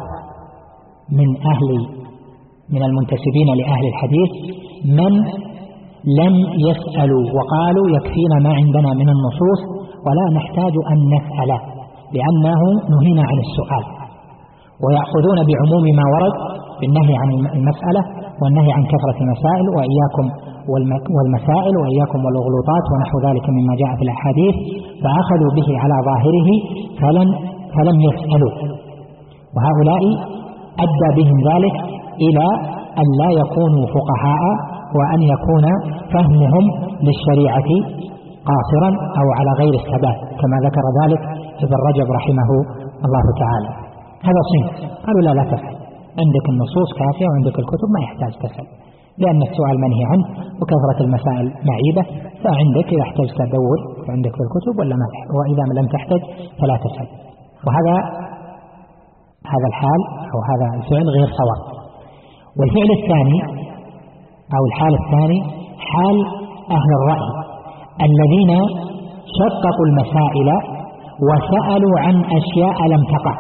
من المنتسبين لأهل الحديث، من لم يسألوا وقالوا يكفينا ما عندنا من النصوص ولا نحتاج أن نسأل، لأنه نهينا عن السؤال، ويأخذون بعموم ما ورد بالنهي عن المسألة والنهي عن كثرة المسائل، وإياكم والمسائل وإياكم والأغلوطات ونحو ذلك مما جاء في الأحاديث، فأخذوا به على ظاهره فلم يسألوا. وهؤلاء أدى بهم ذلك إلى أن لا يكونوا فقهاء، وأن يكون فهمهم للشريعة قاصرا أو على غير الثبات، كما ذكر ذلك ابن رجب رحمه الله تعالى. هذا صنف قالوا لا تفعل، عندك النصوص كافية وعندك الكتب ما يحتاج تسأل، لأن السؤال منهي عنه وكثرة المسائل معيبة، فعندك إذا احتجت تدور عندك في الكتب وإذا لم تحتج فلا تسأل. وهذا الحال أو هذا الفعل غير صواب. والفعل الثاني أو الحال الثاني حال أهل الرأي الذين شققوا المسائل وسألوا عن أشياء لم تقع،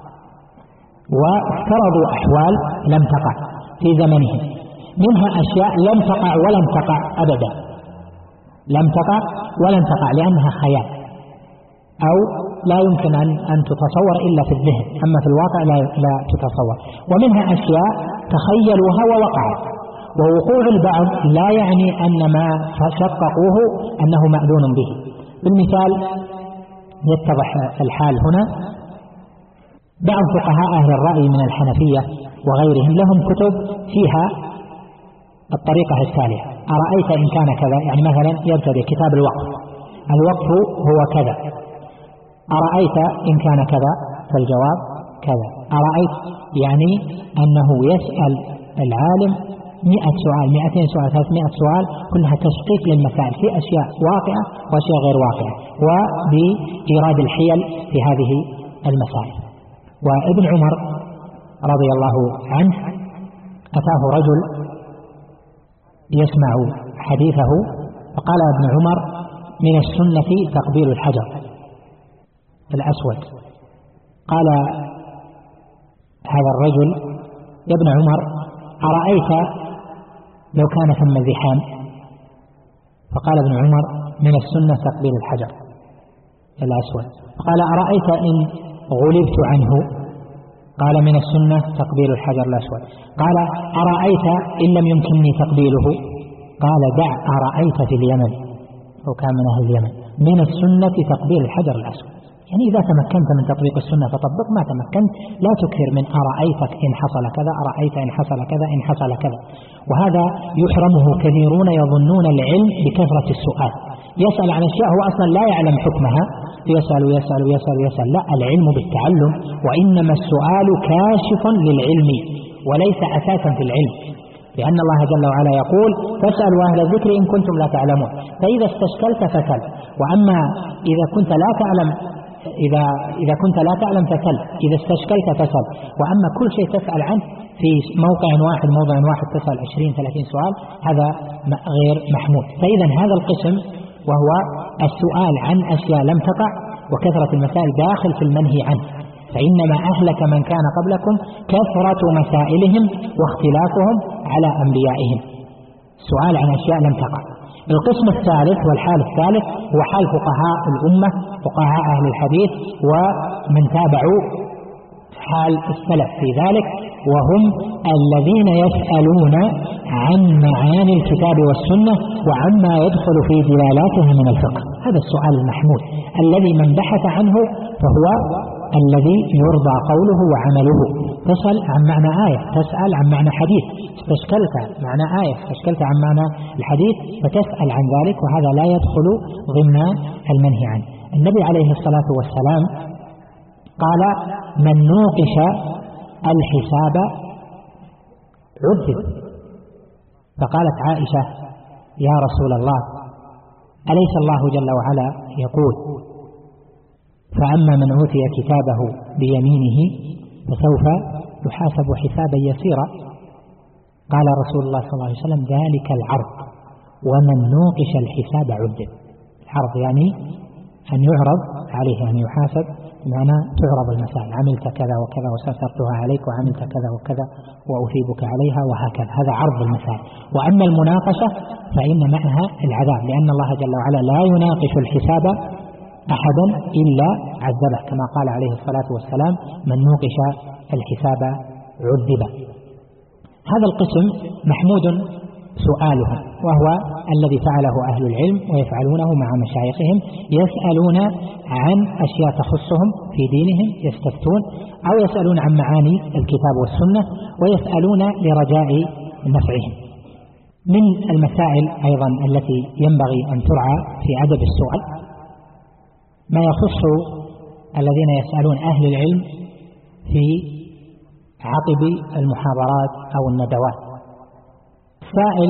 وافترضوا أحوال لم تقع في زمنهم، منها أشياء لم تقع ولم تقع أبدا، لم تقع ولم تقع لأنها خيال أو لا يمكن أن تتصور إلا في الذهن، أما في الواقع لا تتصور. ومنها أشياء تخيلوها ووقعت. ووقوع البعض لا يعني أن ما شققوه أنه مأذون به. بالمثال يتضح الحال هنا. بعض فقهاء أهل الرأي من الحنفية وغيرهم لهم كتب فيها الطريقة التالية: أرأيت إن كان كذا، يعني مثلا يبتدئ كتاب الوقف هو كذا، أرأيت إن كان كذا فالجواب كذا. أرأيت يعني أنه يسأل العالم 100 سؤال 200 سؤال 300 سؤال، كلها تشقيق للمسائل في أشياء واقعة وأشياء غير واقعة، وبإيراد الحيل في هذه المسائل. وابن عمر رضي الله عنه أتاه رجل يسمع حديثه فقال ابن عمر: من السنة تقبيل الحجر الأسود. قال هذا الرجل: يا ابن عمر، أرأيت لو كان ثم زحام؟ فقال ابن عمر: من السنة تقبيل الحجر الأسود. فقال: أرأيت إن غلبت عنه؟ قال: من السنة تقبيل الحجر الأسود. قال: أرأيت إن لم يمكنني تقبيله؟ قال: دع أرأيت في اليمن، أو كان من أهل اليمن. من السنة تقبيل الحجر الأسود. يعني إذا تمكنت من تطبيق السنة فطبق، ما تمكنت لا تكثر من أرأيتك إن حصل كذا، أرأيت إن حصل كذا، إن حصل كذا. وهذا يحرمه كثيرون يظنون العلم بكثرة السؤال، يسأل عن أشياء هو أصلا لا يعلم حكمها، يسأل ويسأل ويسأل ويسأل. لا، العلم بالتعلم، وإنما السؤال كاشف للعلم وليس أساسا في العلم، لأن الله جل وعلا يقول: فاسألوا أهل الذكر إن كنتم لا تعلمون. فإذا استشكلت فسل، وأما إذا كنت لا تعلم إذا كنت لا تعلم فسل، إذا استشكلت فسل. وأما كل شيء تسأل عنه في موضع واحد تسأل 20-30 سؤال، هذا غير محمود. فإذا هذا القسم وهو السؤال عن أشياء لم تقع وكثرة المسائل داخل في المنهي عنه. فإنما أهلك من كان قبلكم كثرة مسائلهم واختلافهم على أنبيائهم، سؤال عن أشياء لم تقع. القسم الثالث والحال الثالث هو حال فقهاء الأمة، فقهاء أهل الحديث ومن تابعوا حال السلف في ذلك، وهم الذين يسألون عن معاني الكتاب والسنة وعما يدخل في دلالاته من الفقه. هذا السؤال المحمود الذي من بحث عنه فهو الذي يرضى قوله وعمله. تسأل عن معنى آية، تسأل عن معنى حديث، استشكلت معنى آية، استشكلت عن معنى الحديث فتسأل عن ذلك، وهذا لا يدخل ضمن المنهي عنه. النبي عليه الصلاة والسلام قال: من نوقش الحساب عذب. فقالت عائشة: يا رسول الله، أليس الله جل وعلا يقول: فأما من أوتي كتابه بيمينه فسوف يحاسب حسابا يسيرا؟ قال رسول الله صلى الله عليه وسلم: ذلك العرض، ومن نوقش الحساب عذب. العرض يعني أن يعرض عليه، أن يحاسب، معنى تعرض المسائل: عملت كذا وكذا وسترتها عليك، وعملت كذا وكذا وأثيبك عليها، وهكذا. هذا عرض المسائل. وأما المناقشة فإن معها العذاب، لأن الله جل وعلا لا يناقش الحساب أحدا إلا عذبه، كما قال عليه الصلاة والسلام: من نوقش الحساب عذب. هذا القسم محمود سؤالها، وهو الذي فعله أهل العلم ويفعلونه مع مشايخهم، يسألون عن أشياء تخصهم في دينهم، يستفتون أو يسألون عن معاني الكتاب والسنة، ويسألون لرجاء نفعهم. من المسائل أيضا التي ينبغي أن ترعى في أدب السؤال ما يخص الذين يسألون أهل العلم في عقب المحاضرات أو الندوات. السائل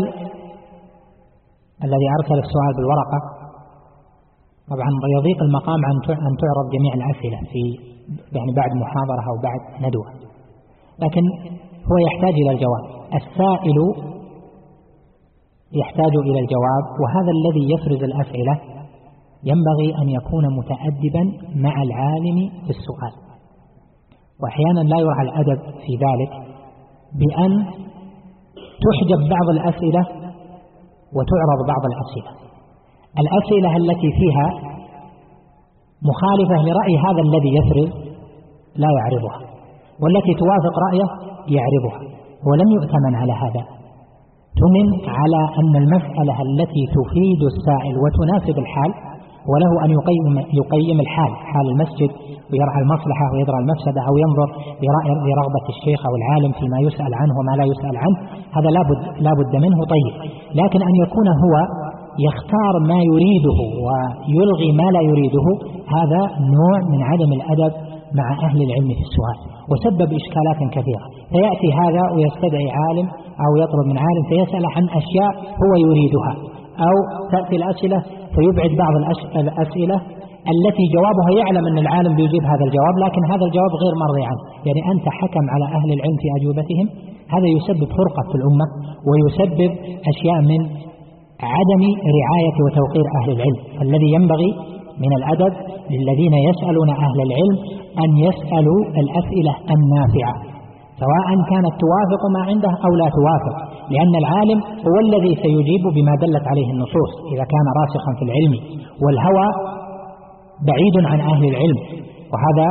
الذي أرسل السؤال بالورقة طبعا يضيق المقام أن تعرض جميع الأسئلة في يعني بعد محاضرة أو بعد ندوة، لكن هو يحتاج إلى الجواب. السائل يحتاج إلى الجواب، وهذا الذي يفرز الأسئلة ينبغي أن يكون متأدبا مع العالم في السؤال. وأحيانا لا يرعى الأدب في ذلك بأن تحجب بعض الأسئلة وتعرض بعض الأسئلة. الأسئلة التي فيها مخالفة لرأي هذا الذي يفرز لا يعرضها، والتي توافق رأيه يعرضها، ولم يؤتمن على هذا. تمن على أن المسألة التي تفيد السائل وتناسب الحال، وله أن يقيم الحال، حال المسجد، ويرعى المصلحة ويدرى المفسدة، أو ينظر لرغبة الشيخ أو العالم فيما يسأل عنه وما لا يسأل عنه، هذا لا بد منه. طيب، لكن أن يكون هو يختار ما يريده ويلغي ما لا يريده، هذا نوع من عدم الأدب مع أهل العلم في السؤال، وسبب إشكالات كثيرة. فيأتي هذا ويستدعي عالم أو يطلب من عالم فيسأل عن أشياء هو يريدها، أو تأتي الأسئلة فيبعد بعض الأسئلة التي جوابها يعلم أن العالم بيجيب هذا الجواب، لكن هذا الجواب غير مرضي عنه. يعني أنت حكم على أهل العلم في أجوبتهم، هذا يسبب فرقة في الأمة، ويسبب أشياء من عدم رعاية وتوقير أهل العلم. الذي ينبغي من الأدب للذين يسألون أهل العلم أن يسألوا الأسئلة النافعة، سواء كانت توافق ما عنده أو لا توافق، لأن العالم هو الذي سيجيب بما دلت عليه النصوص إذا كان راسخا في العلم، والهوى بعيد عن أهل العلم، وهذا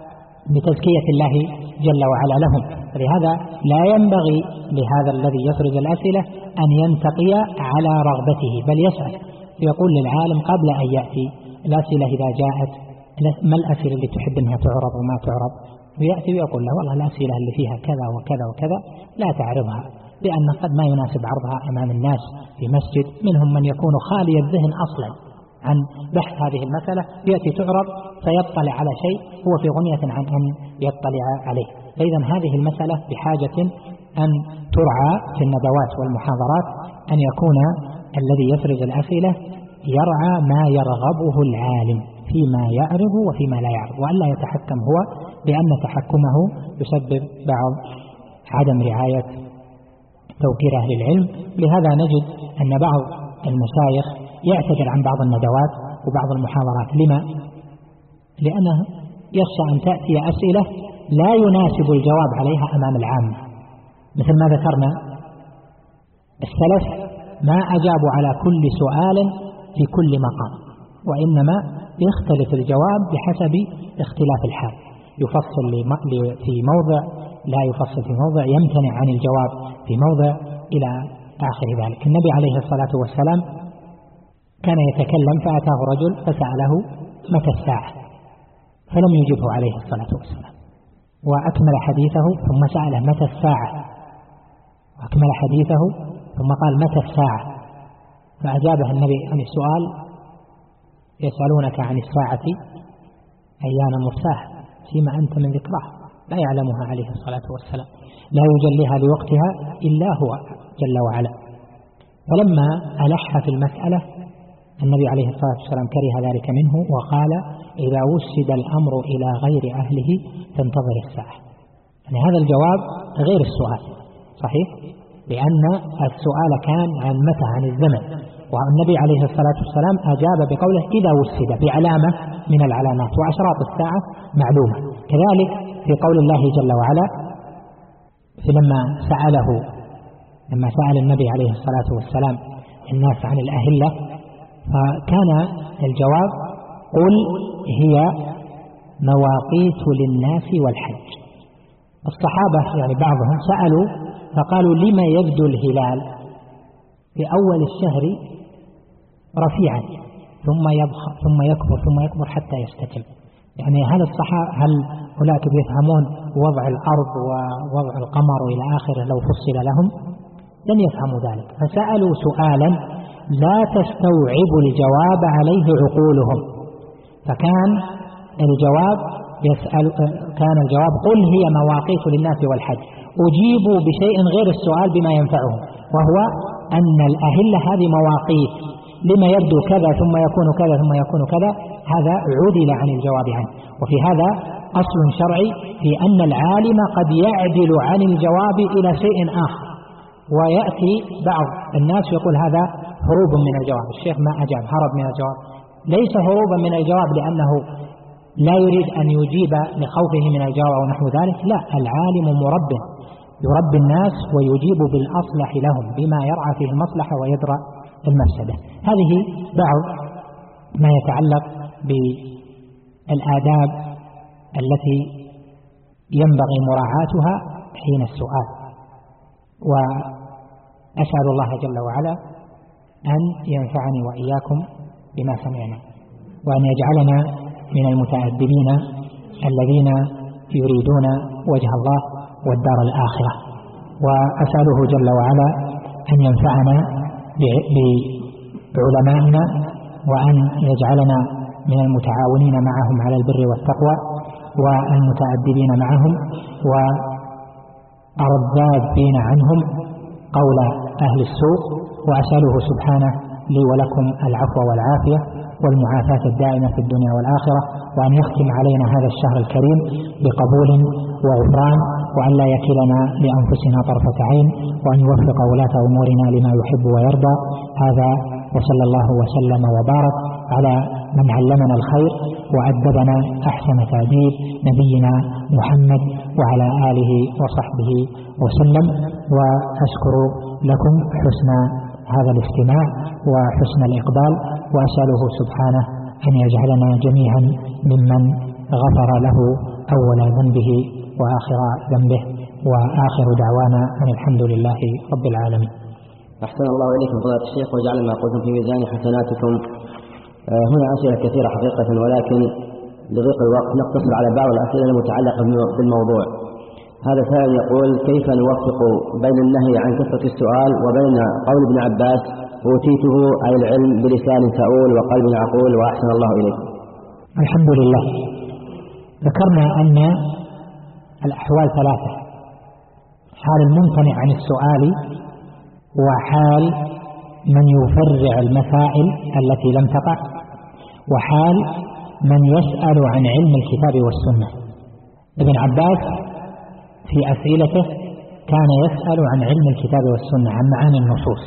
بتزكية الله جل وعلا لهم. لهذا لا ينبغي لهذا الذي يفرز الأسئلة أن ينتقي على رغبته، بل يسأل، يقول للعالم قبل أن يأتي الأسئلة إذا جاءت: ما الأسئلة اللي تحب أنها تعرض وما تعرض؟ ويأتي ويقول له: والله الأسئلة اللي فيها كذا وكذا وكذا لا تعرضها، لأن قد ما يناسب عرضها أمام الناس في مسجد، منهم من يكون خالي الذهن أصلا عن بحث هذه المسألة، يأتي تعرض فيطلع على شيء هو في غنية عن أن يطلع عليه. فإذا هذه المسألة بحاجة أن ترعى في الندوات والمحاضرات، أن يكون الذي يفرز الأسئلة يرعى ما يرغبه العالم فيما يعرض وفيما لا يعرض، وألا يتحكم هو، لأن تحكمه يسبب بعض عدم رعاية توقير أهل العلم. لهذا نجد أن بعض المشايخ يعتذر عن بعض الندوات وبعض المحاضرات. لما؟ لأنه يخشى أن تأتي أسئلة لا يناسب الجواب عليها أمام العامة، مثل ما ذكرنا السلف ما أجابوا على كل سؤال في كل مقام، وإنما يختلف الجواب بحسب اختلاف الحال، يفصل في موضع، لا يفصل في موضع، يمتنع عن الجواب في موضع، إلى آخر ذلك. النبي عليه الصلاة والسلام كان يتكلم فأتاه رجل فسأله متى الساعة فلم يجبه عليه الصلاة والسلام، وأكمل حديثه ثم سأله متى الساعة، وأكمل حديثه ثم قال متى الساعة، فأجابه النبي عن السؤال: يسألونك عن الساعة أيان مرساها فيما أنت من ذكرها، لا يعلمها عليه الصلاة والسلام، لا يجليها لوقتها إلا هو جل وعلا. فلما ألح في المسألة النبي عليه الصلاة والسلام كره ذلك منه وقال: إذا وسد الأمر إلى غير أهله تنتظر الساعة. يعني هذا الجواب غير السؤال صحيح، لأن السؤال كان عن متى، عن الزمن، والنبي عليه الصلاة والسلام أجاب بقوله إذا وسد، بعلامة من العلامات، وأشراط الساعة معلومة. كذلك في قول الله جل وعلا لما سأل النبي عليه الصلاة والسلام الناس عن الأهلة، فكان الجواب: قل هي مواقيت للناس والحج. الصحابة يعني بعضهم سألوا فقالوا: لما يبدو الهلال في أول الشهر رفيعا ثم يكبر حتى يستتم؟ يعني هل هؤلاء يفهمون وضع الأرض ووضع القمر إلى آخره لو فصل لهم؟ لم يفهموا ذلك، فسألوا سؤالا لا تستوعب الجواب عليه عقولهم، فكان الجواب قل هي مواقيت للناس والحج، أجيبوا بشيء غير السؤال بما ينفعهم، وهو أن الأهلة هذه مواقيت، لما يبدو كذا ثم يكون كذا ثم يكون كذا، هذا عدل عن الجواب عنه. وفي هذا أصل شرعي في أن العالم قد يعدل عن الجواب إلى شيء آخر، ويأتي بعض الناس يقول هذا هروب من الجواب، الشيخ ما أجاب، هرب من الجواب. ليس هروبا من الجواب لأنه لا يريد أن يجيب لخوفه من الجواب أو نحو ذلك، لا، العالم مربٍ يربي الناس ويجيب بالأصلح لهم بما يرعى فيه المصلحة ويدرأ المفسدة. هذه بعض ما يتعلق بالآداب التي ينبغي مراعاتها حين السؤال. وأسأل الله جل وعلا أن ينفعني وإياكم بما سمعنا، وأن يجعلنا من المتأدبين الذين يريدون وجه الله والدار الآخرة. وأسأله جل وعلا أن ينفعنا بعلمائنا، وأن يجعلنا من المتعاونين معهم على البر والتقوى، والمتأدبين معهم، والرذابين عنهم قول أهل السوء. وأسأله سبحانه لي ولكم العفو والعافية والمعافاة الدائمة في الدنيا والآخرة، وأن يختم علينا هذا الشهر الكريم بقبول وغفران، وأن لا يكلنا لأنفسنا طرفة عين، وأن يوفق ولاة أمورنا لما يحب ويرضى. هذا وصلى الله وسلم وبارك على من علمنا الخير وأدبنا أحسن تأديب، نبينا محمد وعلى آله وصحبه وسلم. وأشكر لكم حسن هذا الاستماع وحسن الإقبال، وأسأله سبحانه أن يجعلنا جميعا ممن غفر له أول ذنبه وآخر ذنبه، وآخر دعوانا أن الحمد لله رب العالمين. أحسن الله إليكم فضيلة الشيخ، وجعل ما قلتم في ميزان حسناتكم. هنا أسئلة كثيرة حقيقة، ولكن لضيق الوقت نقتصر على بعض الأسئلة المتعلقة بالموضوع. هذا سائل يقول: كيف نوفق بين النهي عن كثرة السؤال وبين قول ابن عباس: أوتيته أي العلم بلسان سؤول وقلب عقول وأحسن الله إليكم؟ الحمد لله. ذكرنا أن الأحوال ثلاثة: حال الممتنع عن السؤال، وحال من يفرع المسائل التي لم تقع، وحال من يسأل عن علم الكتاب والسنة. ابن عباس في أسئلته كان يسأل عن علم الكتاب والسنة، عن معاني النصوص.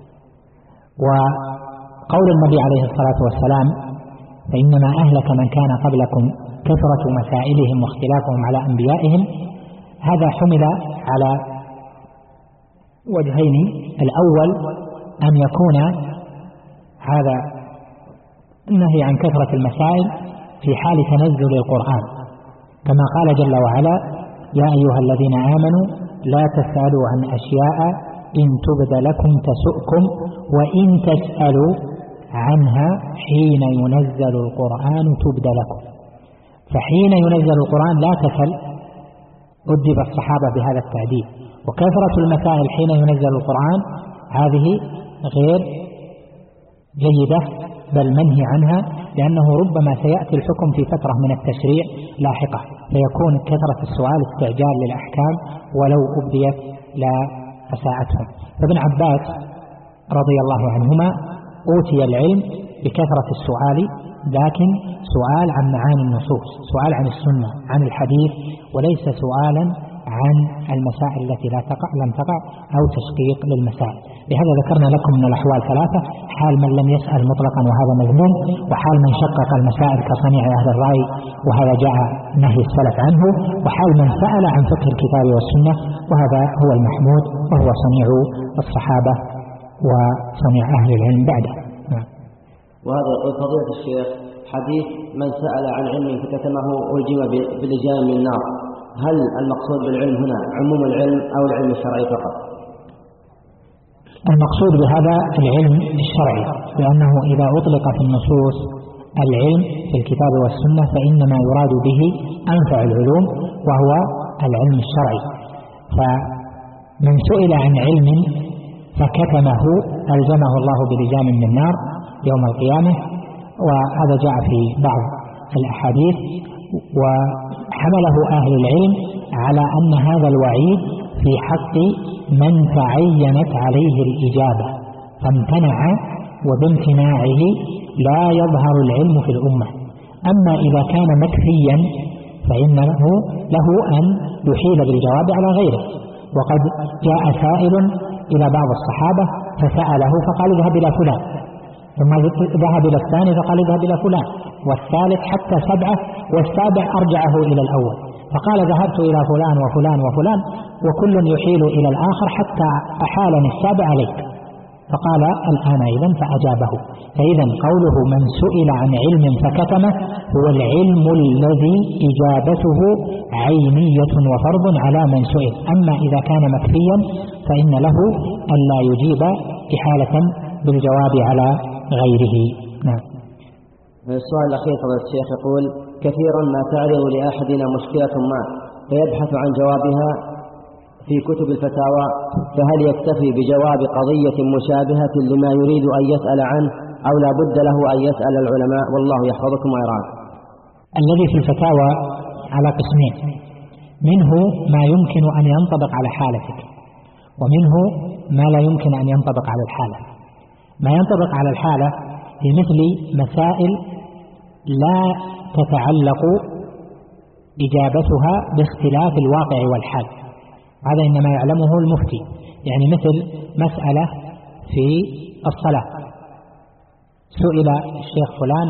وقول النبي عليه الصلاة والسلام: فإنما أهلك من كان قبلكم كثرة مسائلهم واختلافهم على أنبيائهم، هذا حمل على وجهين: الأول أن يكون هذا النهي عن كثرة المسائل في حال تنزل القرآن، كما قال جل وعلا: يا أيها الذين آمنوا لا تسألوا عن أشياء إن تبد لكم تسؤكم وإن تسألوا عنها حين ينزل القرآن تبد لكم. فحين ينزل القرآن لا تسأل، أدب الصحابة بهذا التعديل. وكثرة المسائل حين ينزل القرآن هذه غير جيدة بل منهي عنها، لأنه ربما سيأتي الحكم في فترة من التشريع لاحقة، فيكون كثرة السؤال استعجال للأحكام ولو أبديت لا أساءتهم. فابن عباس رضي الله عنهما أوتي العلم بكثرة السؤال، لكن سؤال عن معاني النصوص، سؤال عن السنة عن الحديث، وليس سؤالا عن المسائل التي لم تقع أو تشقيق للمسائل. لهذا ذكرنا لكم من الأحوال ثلاثة: حال من لم يسأل مطلقا وهذا مذموم، وحال من شقق المسائل كصنيع أهل الرأي وهذا جاء نهي السلف عنه، وحال من سأل عن فقه الكتاب والسنة وهذا هو المحمود وهو صنيع الصحابة وصنيع أهل العلم بعده. وهذا يقول فضيلة الشيخ: حديث من سأل عن علم فكتمه ألجم بلجام من النار، هل المقصود بالعلم هنا عموم العلم أو العلم الشرعي فقط؟ المقصود بهذا العلم الشرعي، لأنه إذا أطلق في النصوص العلم في الكتاب والسنة فإنما يراد به أنفع العلوم وهو العلم الشرعي. فمن سئل عن علم فكتمه ألزمه الله بلجام من نار يوم القيامة، وهذا جاء في بعض الأحاديث. وحمله أهل العلم على أن هذا الوعيد في حق من تعينت عليه الإجابة فامتنع، وبامتناعه لا يظهر العلم في الأمة. أما إذا كان مكفيا فإنه له أن يحيل بالجواب على غيره. وقد جاء سائل إلى بعض الصحابة فسأله فقال: اذهب إلى فلان، ثم ذهب إلى الثاني فقال: اذهب إلى فلان، والثالث حتى 7، والسابع أرجعه إلى الأول، فقال: ذهبت إلى فلان وفلان وفلان وكل يحيل إلى الآخر حتى أحالني السابع عليك. فقال: الآن إذن، فأجابه. فإذا قوله من سئل عن علم فكتمه هو العلم الذي إجابته عينية وفرض على من سئل. أما إذا كان مكفيا فإن له أن لا يجيب إحالة بالجواب على غيره. نعم. السؤال الأخير فضيلة الشيخ يقول: كثيرا ما تعرض لأحدنا مشكلة ما فيبحث عن جوابها في كتب الفتاوى، فهل يكتفي بجواب قضية مشابهة لما يريد أن يسأل عنه أو لا بد له أن يسأل العلماء؟ والله يحفظكم ويرعاكم. الذي في الفتاوى على قسمين: منه ما يمكن أن ينطبق على حالتك، ومنه ما لا يمكن أن ينطبق على الحالة. ما ينطبق على الحالة في مثل مسائل لا تتعلق إجابتها باختلاف الواقع والحال، هذا إنما يعلمه المفتي. يعني مثل مسألة في الصلاة، سئل الشيخ فلان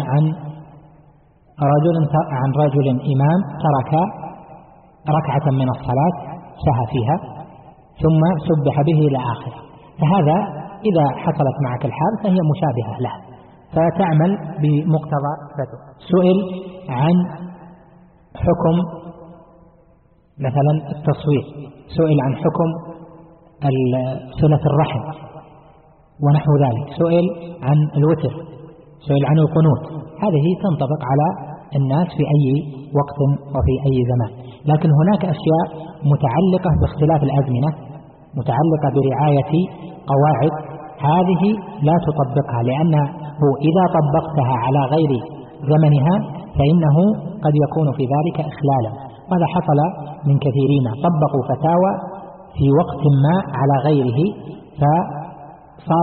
عن رجل إمام ترك ركعة من الصلاة سهى فيها ثم سبح به إلى آخره، فهذا إذا حصلت معك الحال فهي مشابهة له فتعمل بمقتضى فتوى. سئل عن حكم مثلا التصوير، سئل عن حكم صلة الرحم ونحو ذلك، سئل عن الوتر، سئل عن القنوت، هذه تنطبق على الناس في أي وقت وفي أي زمان. لكن هناك أشياء متعلقة باختلاف الأزمنة، متعلقة برعاية قواعد، هذه لا تطبقها، لأنه إذا طبقتها على غير زمنها فإنه قد يكون في ذلك إخلالا. وهذا حصل من كثيرين، طبقوا فتاوى في وقت ما على غيره فصار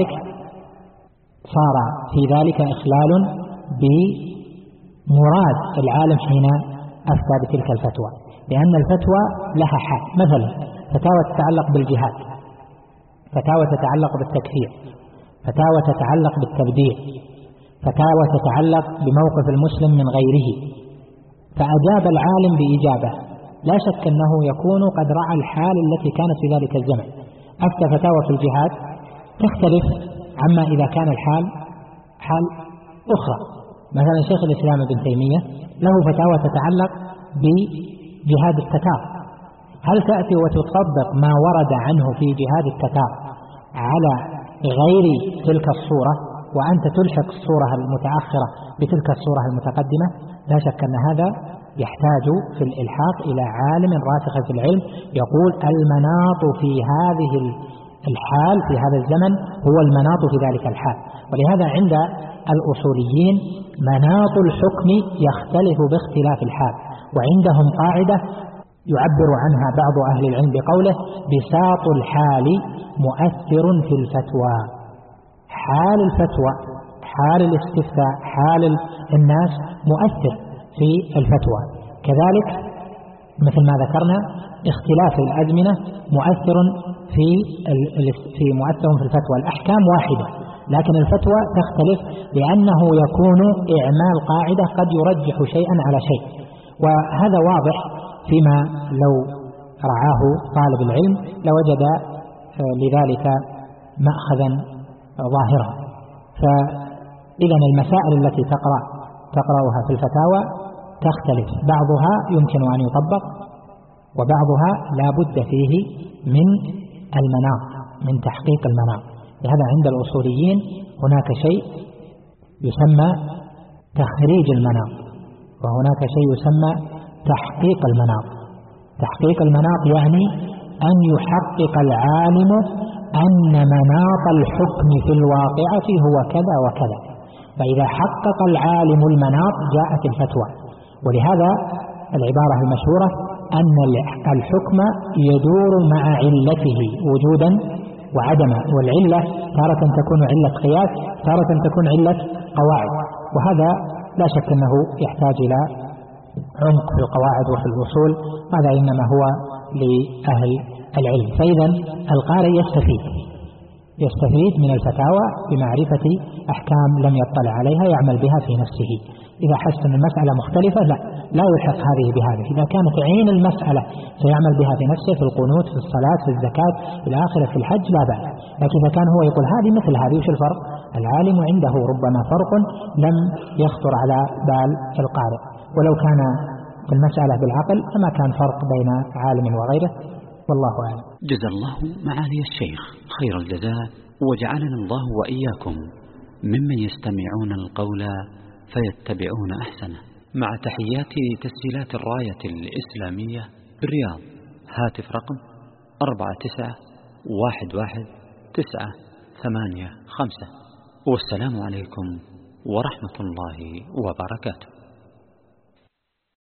في ذلك إخلال بمراد العالم حين أفتى بتلك الفتوى، لأن الفتوى لها حال. مثلا فتاوى تتعلق بالجهاد، فتاوى تتعلق بالتكفير، فتاوى تتعلق بالتبديع، فتاوى تتعلق بموقف المسلم من غيره، فأجاب العالم بإجابة لا شك أنه يكون قد رعى الحال التي كانت في ذلك الزمن. أفتى فتاوى في الجهاد تختلف عما إذا كان الحال حال أخرى. مثلا شيخ الإسلام ابن تيمية له فتاوى تتعلق بجهاد التتار، هل تأتي وتطبق ما ورد عنه في جهاد التتار على غير تلك الصورة وأنت تلحق الصورة المتأخرة بتلك الصورة المتقدمة؟ لا شك أن هذا يحتاج في الإلحاق إلى عالم راسخ في العلم يقول المناط في هذه الحال في هذا الزمن هو المناط في ذلك الحال. ولهذا عند الأصوليين مناط الحكم يختلف باختلاف الحال، وعندهم قاعدة يعبر عنها بعض أهل العلم بقوله بساط الحال مؤثر في الفتوى. حال الفتوى، حال الاستفتاء، حال الناس مؤثر في الفتوى. كذلك مثل ما ذكرنا اختلاف الأزمنة مؤثر في مؤثر في الفتوى. الأحكام واحدة لكن الفتوى تختلف لأنه يكون إعمال قاعدة قد يرجح شيئا على شيء، وهذا واضح فيما لو رعاه طالب العلم لوجد لذلك مأخذا ظاهرا. فإذا المسائل التي تقرأها في الفتاوى تختلف، بعضها يمكن أن يطبق وبعضها لا بد فيه من المناط، من تحقيق المناط. لهذا عند الأصوليين هناك شيء يسمى تخريج المناط، وهناك شيء يسمى تحقيق المناط. تحقيق المناط يعني أن يحقق العالم أن مناط الحكم في الواقعة هو كذا وكذا، فإذا حقق العالم المناط جاءت الفتوى. ولهذا العبارة المشهورة أن الحكم يدور مع علته وجودا وعدما، والعلة تارة تكون علة قياس، تارة تكون علة قواعد، وهذا لا شك أنه يحتاج إلى عمق في القواعد وفي الأصول، هذا إنما هو لأهل العلم. فإذا القارئ يستفيد من الفتاوى بمعرفة أحكام لم يطلع عليها يعمل بها في نفسه. إذا حس أن المسألة مختلفة لا يلحق هذه بهذه. إذا كانت عين المسألة سيعمل بها في نفسه في القنوت، في الصلاة، في الزكاة، في الآخرة، في الحج، لا بأس. لكن إذا كان هو يقول هذه مثل هذه، وش الفرق؟ العالم عنده ربما فرق لم يخطر على بال القارئ، ولو كان في المسألة بالعقل فما كان فرق بين عالم وغيره، والله أعلم. جزا الله معالي الشيخ خير الجزاء، وجعلنا الله وإياكم ممن يستمعون القول فيتبعون أحسنه. مع تحيات تسجيلات الراية الإسلامية بالرياض، هاتف رقم 49111985. والسلام عليكم ورحمة الله وبركاته.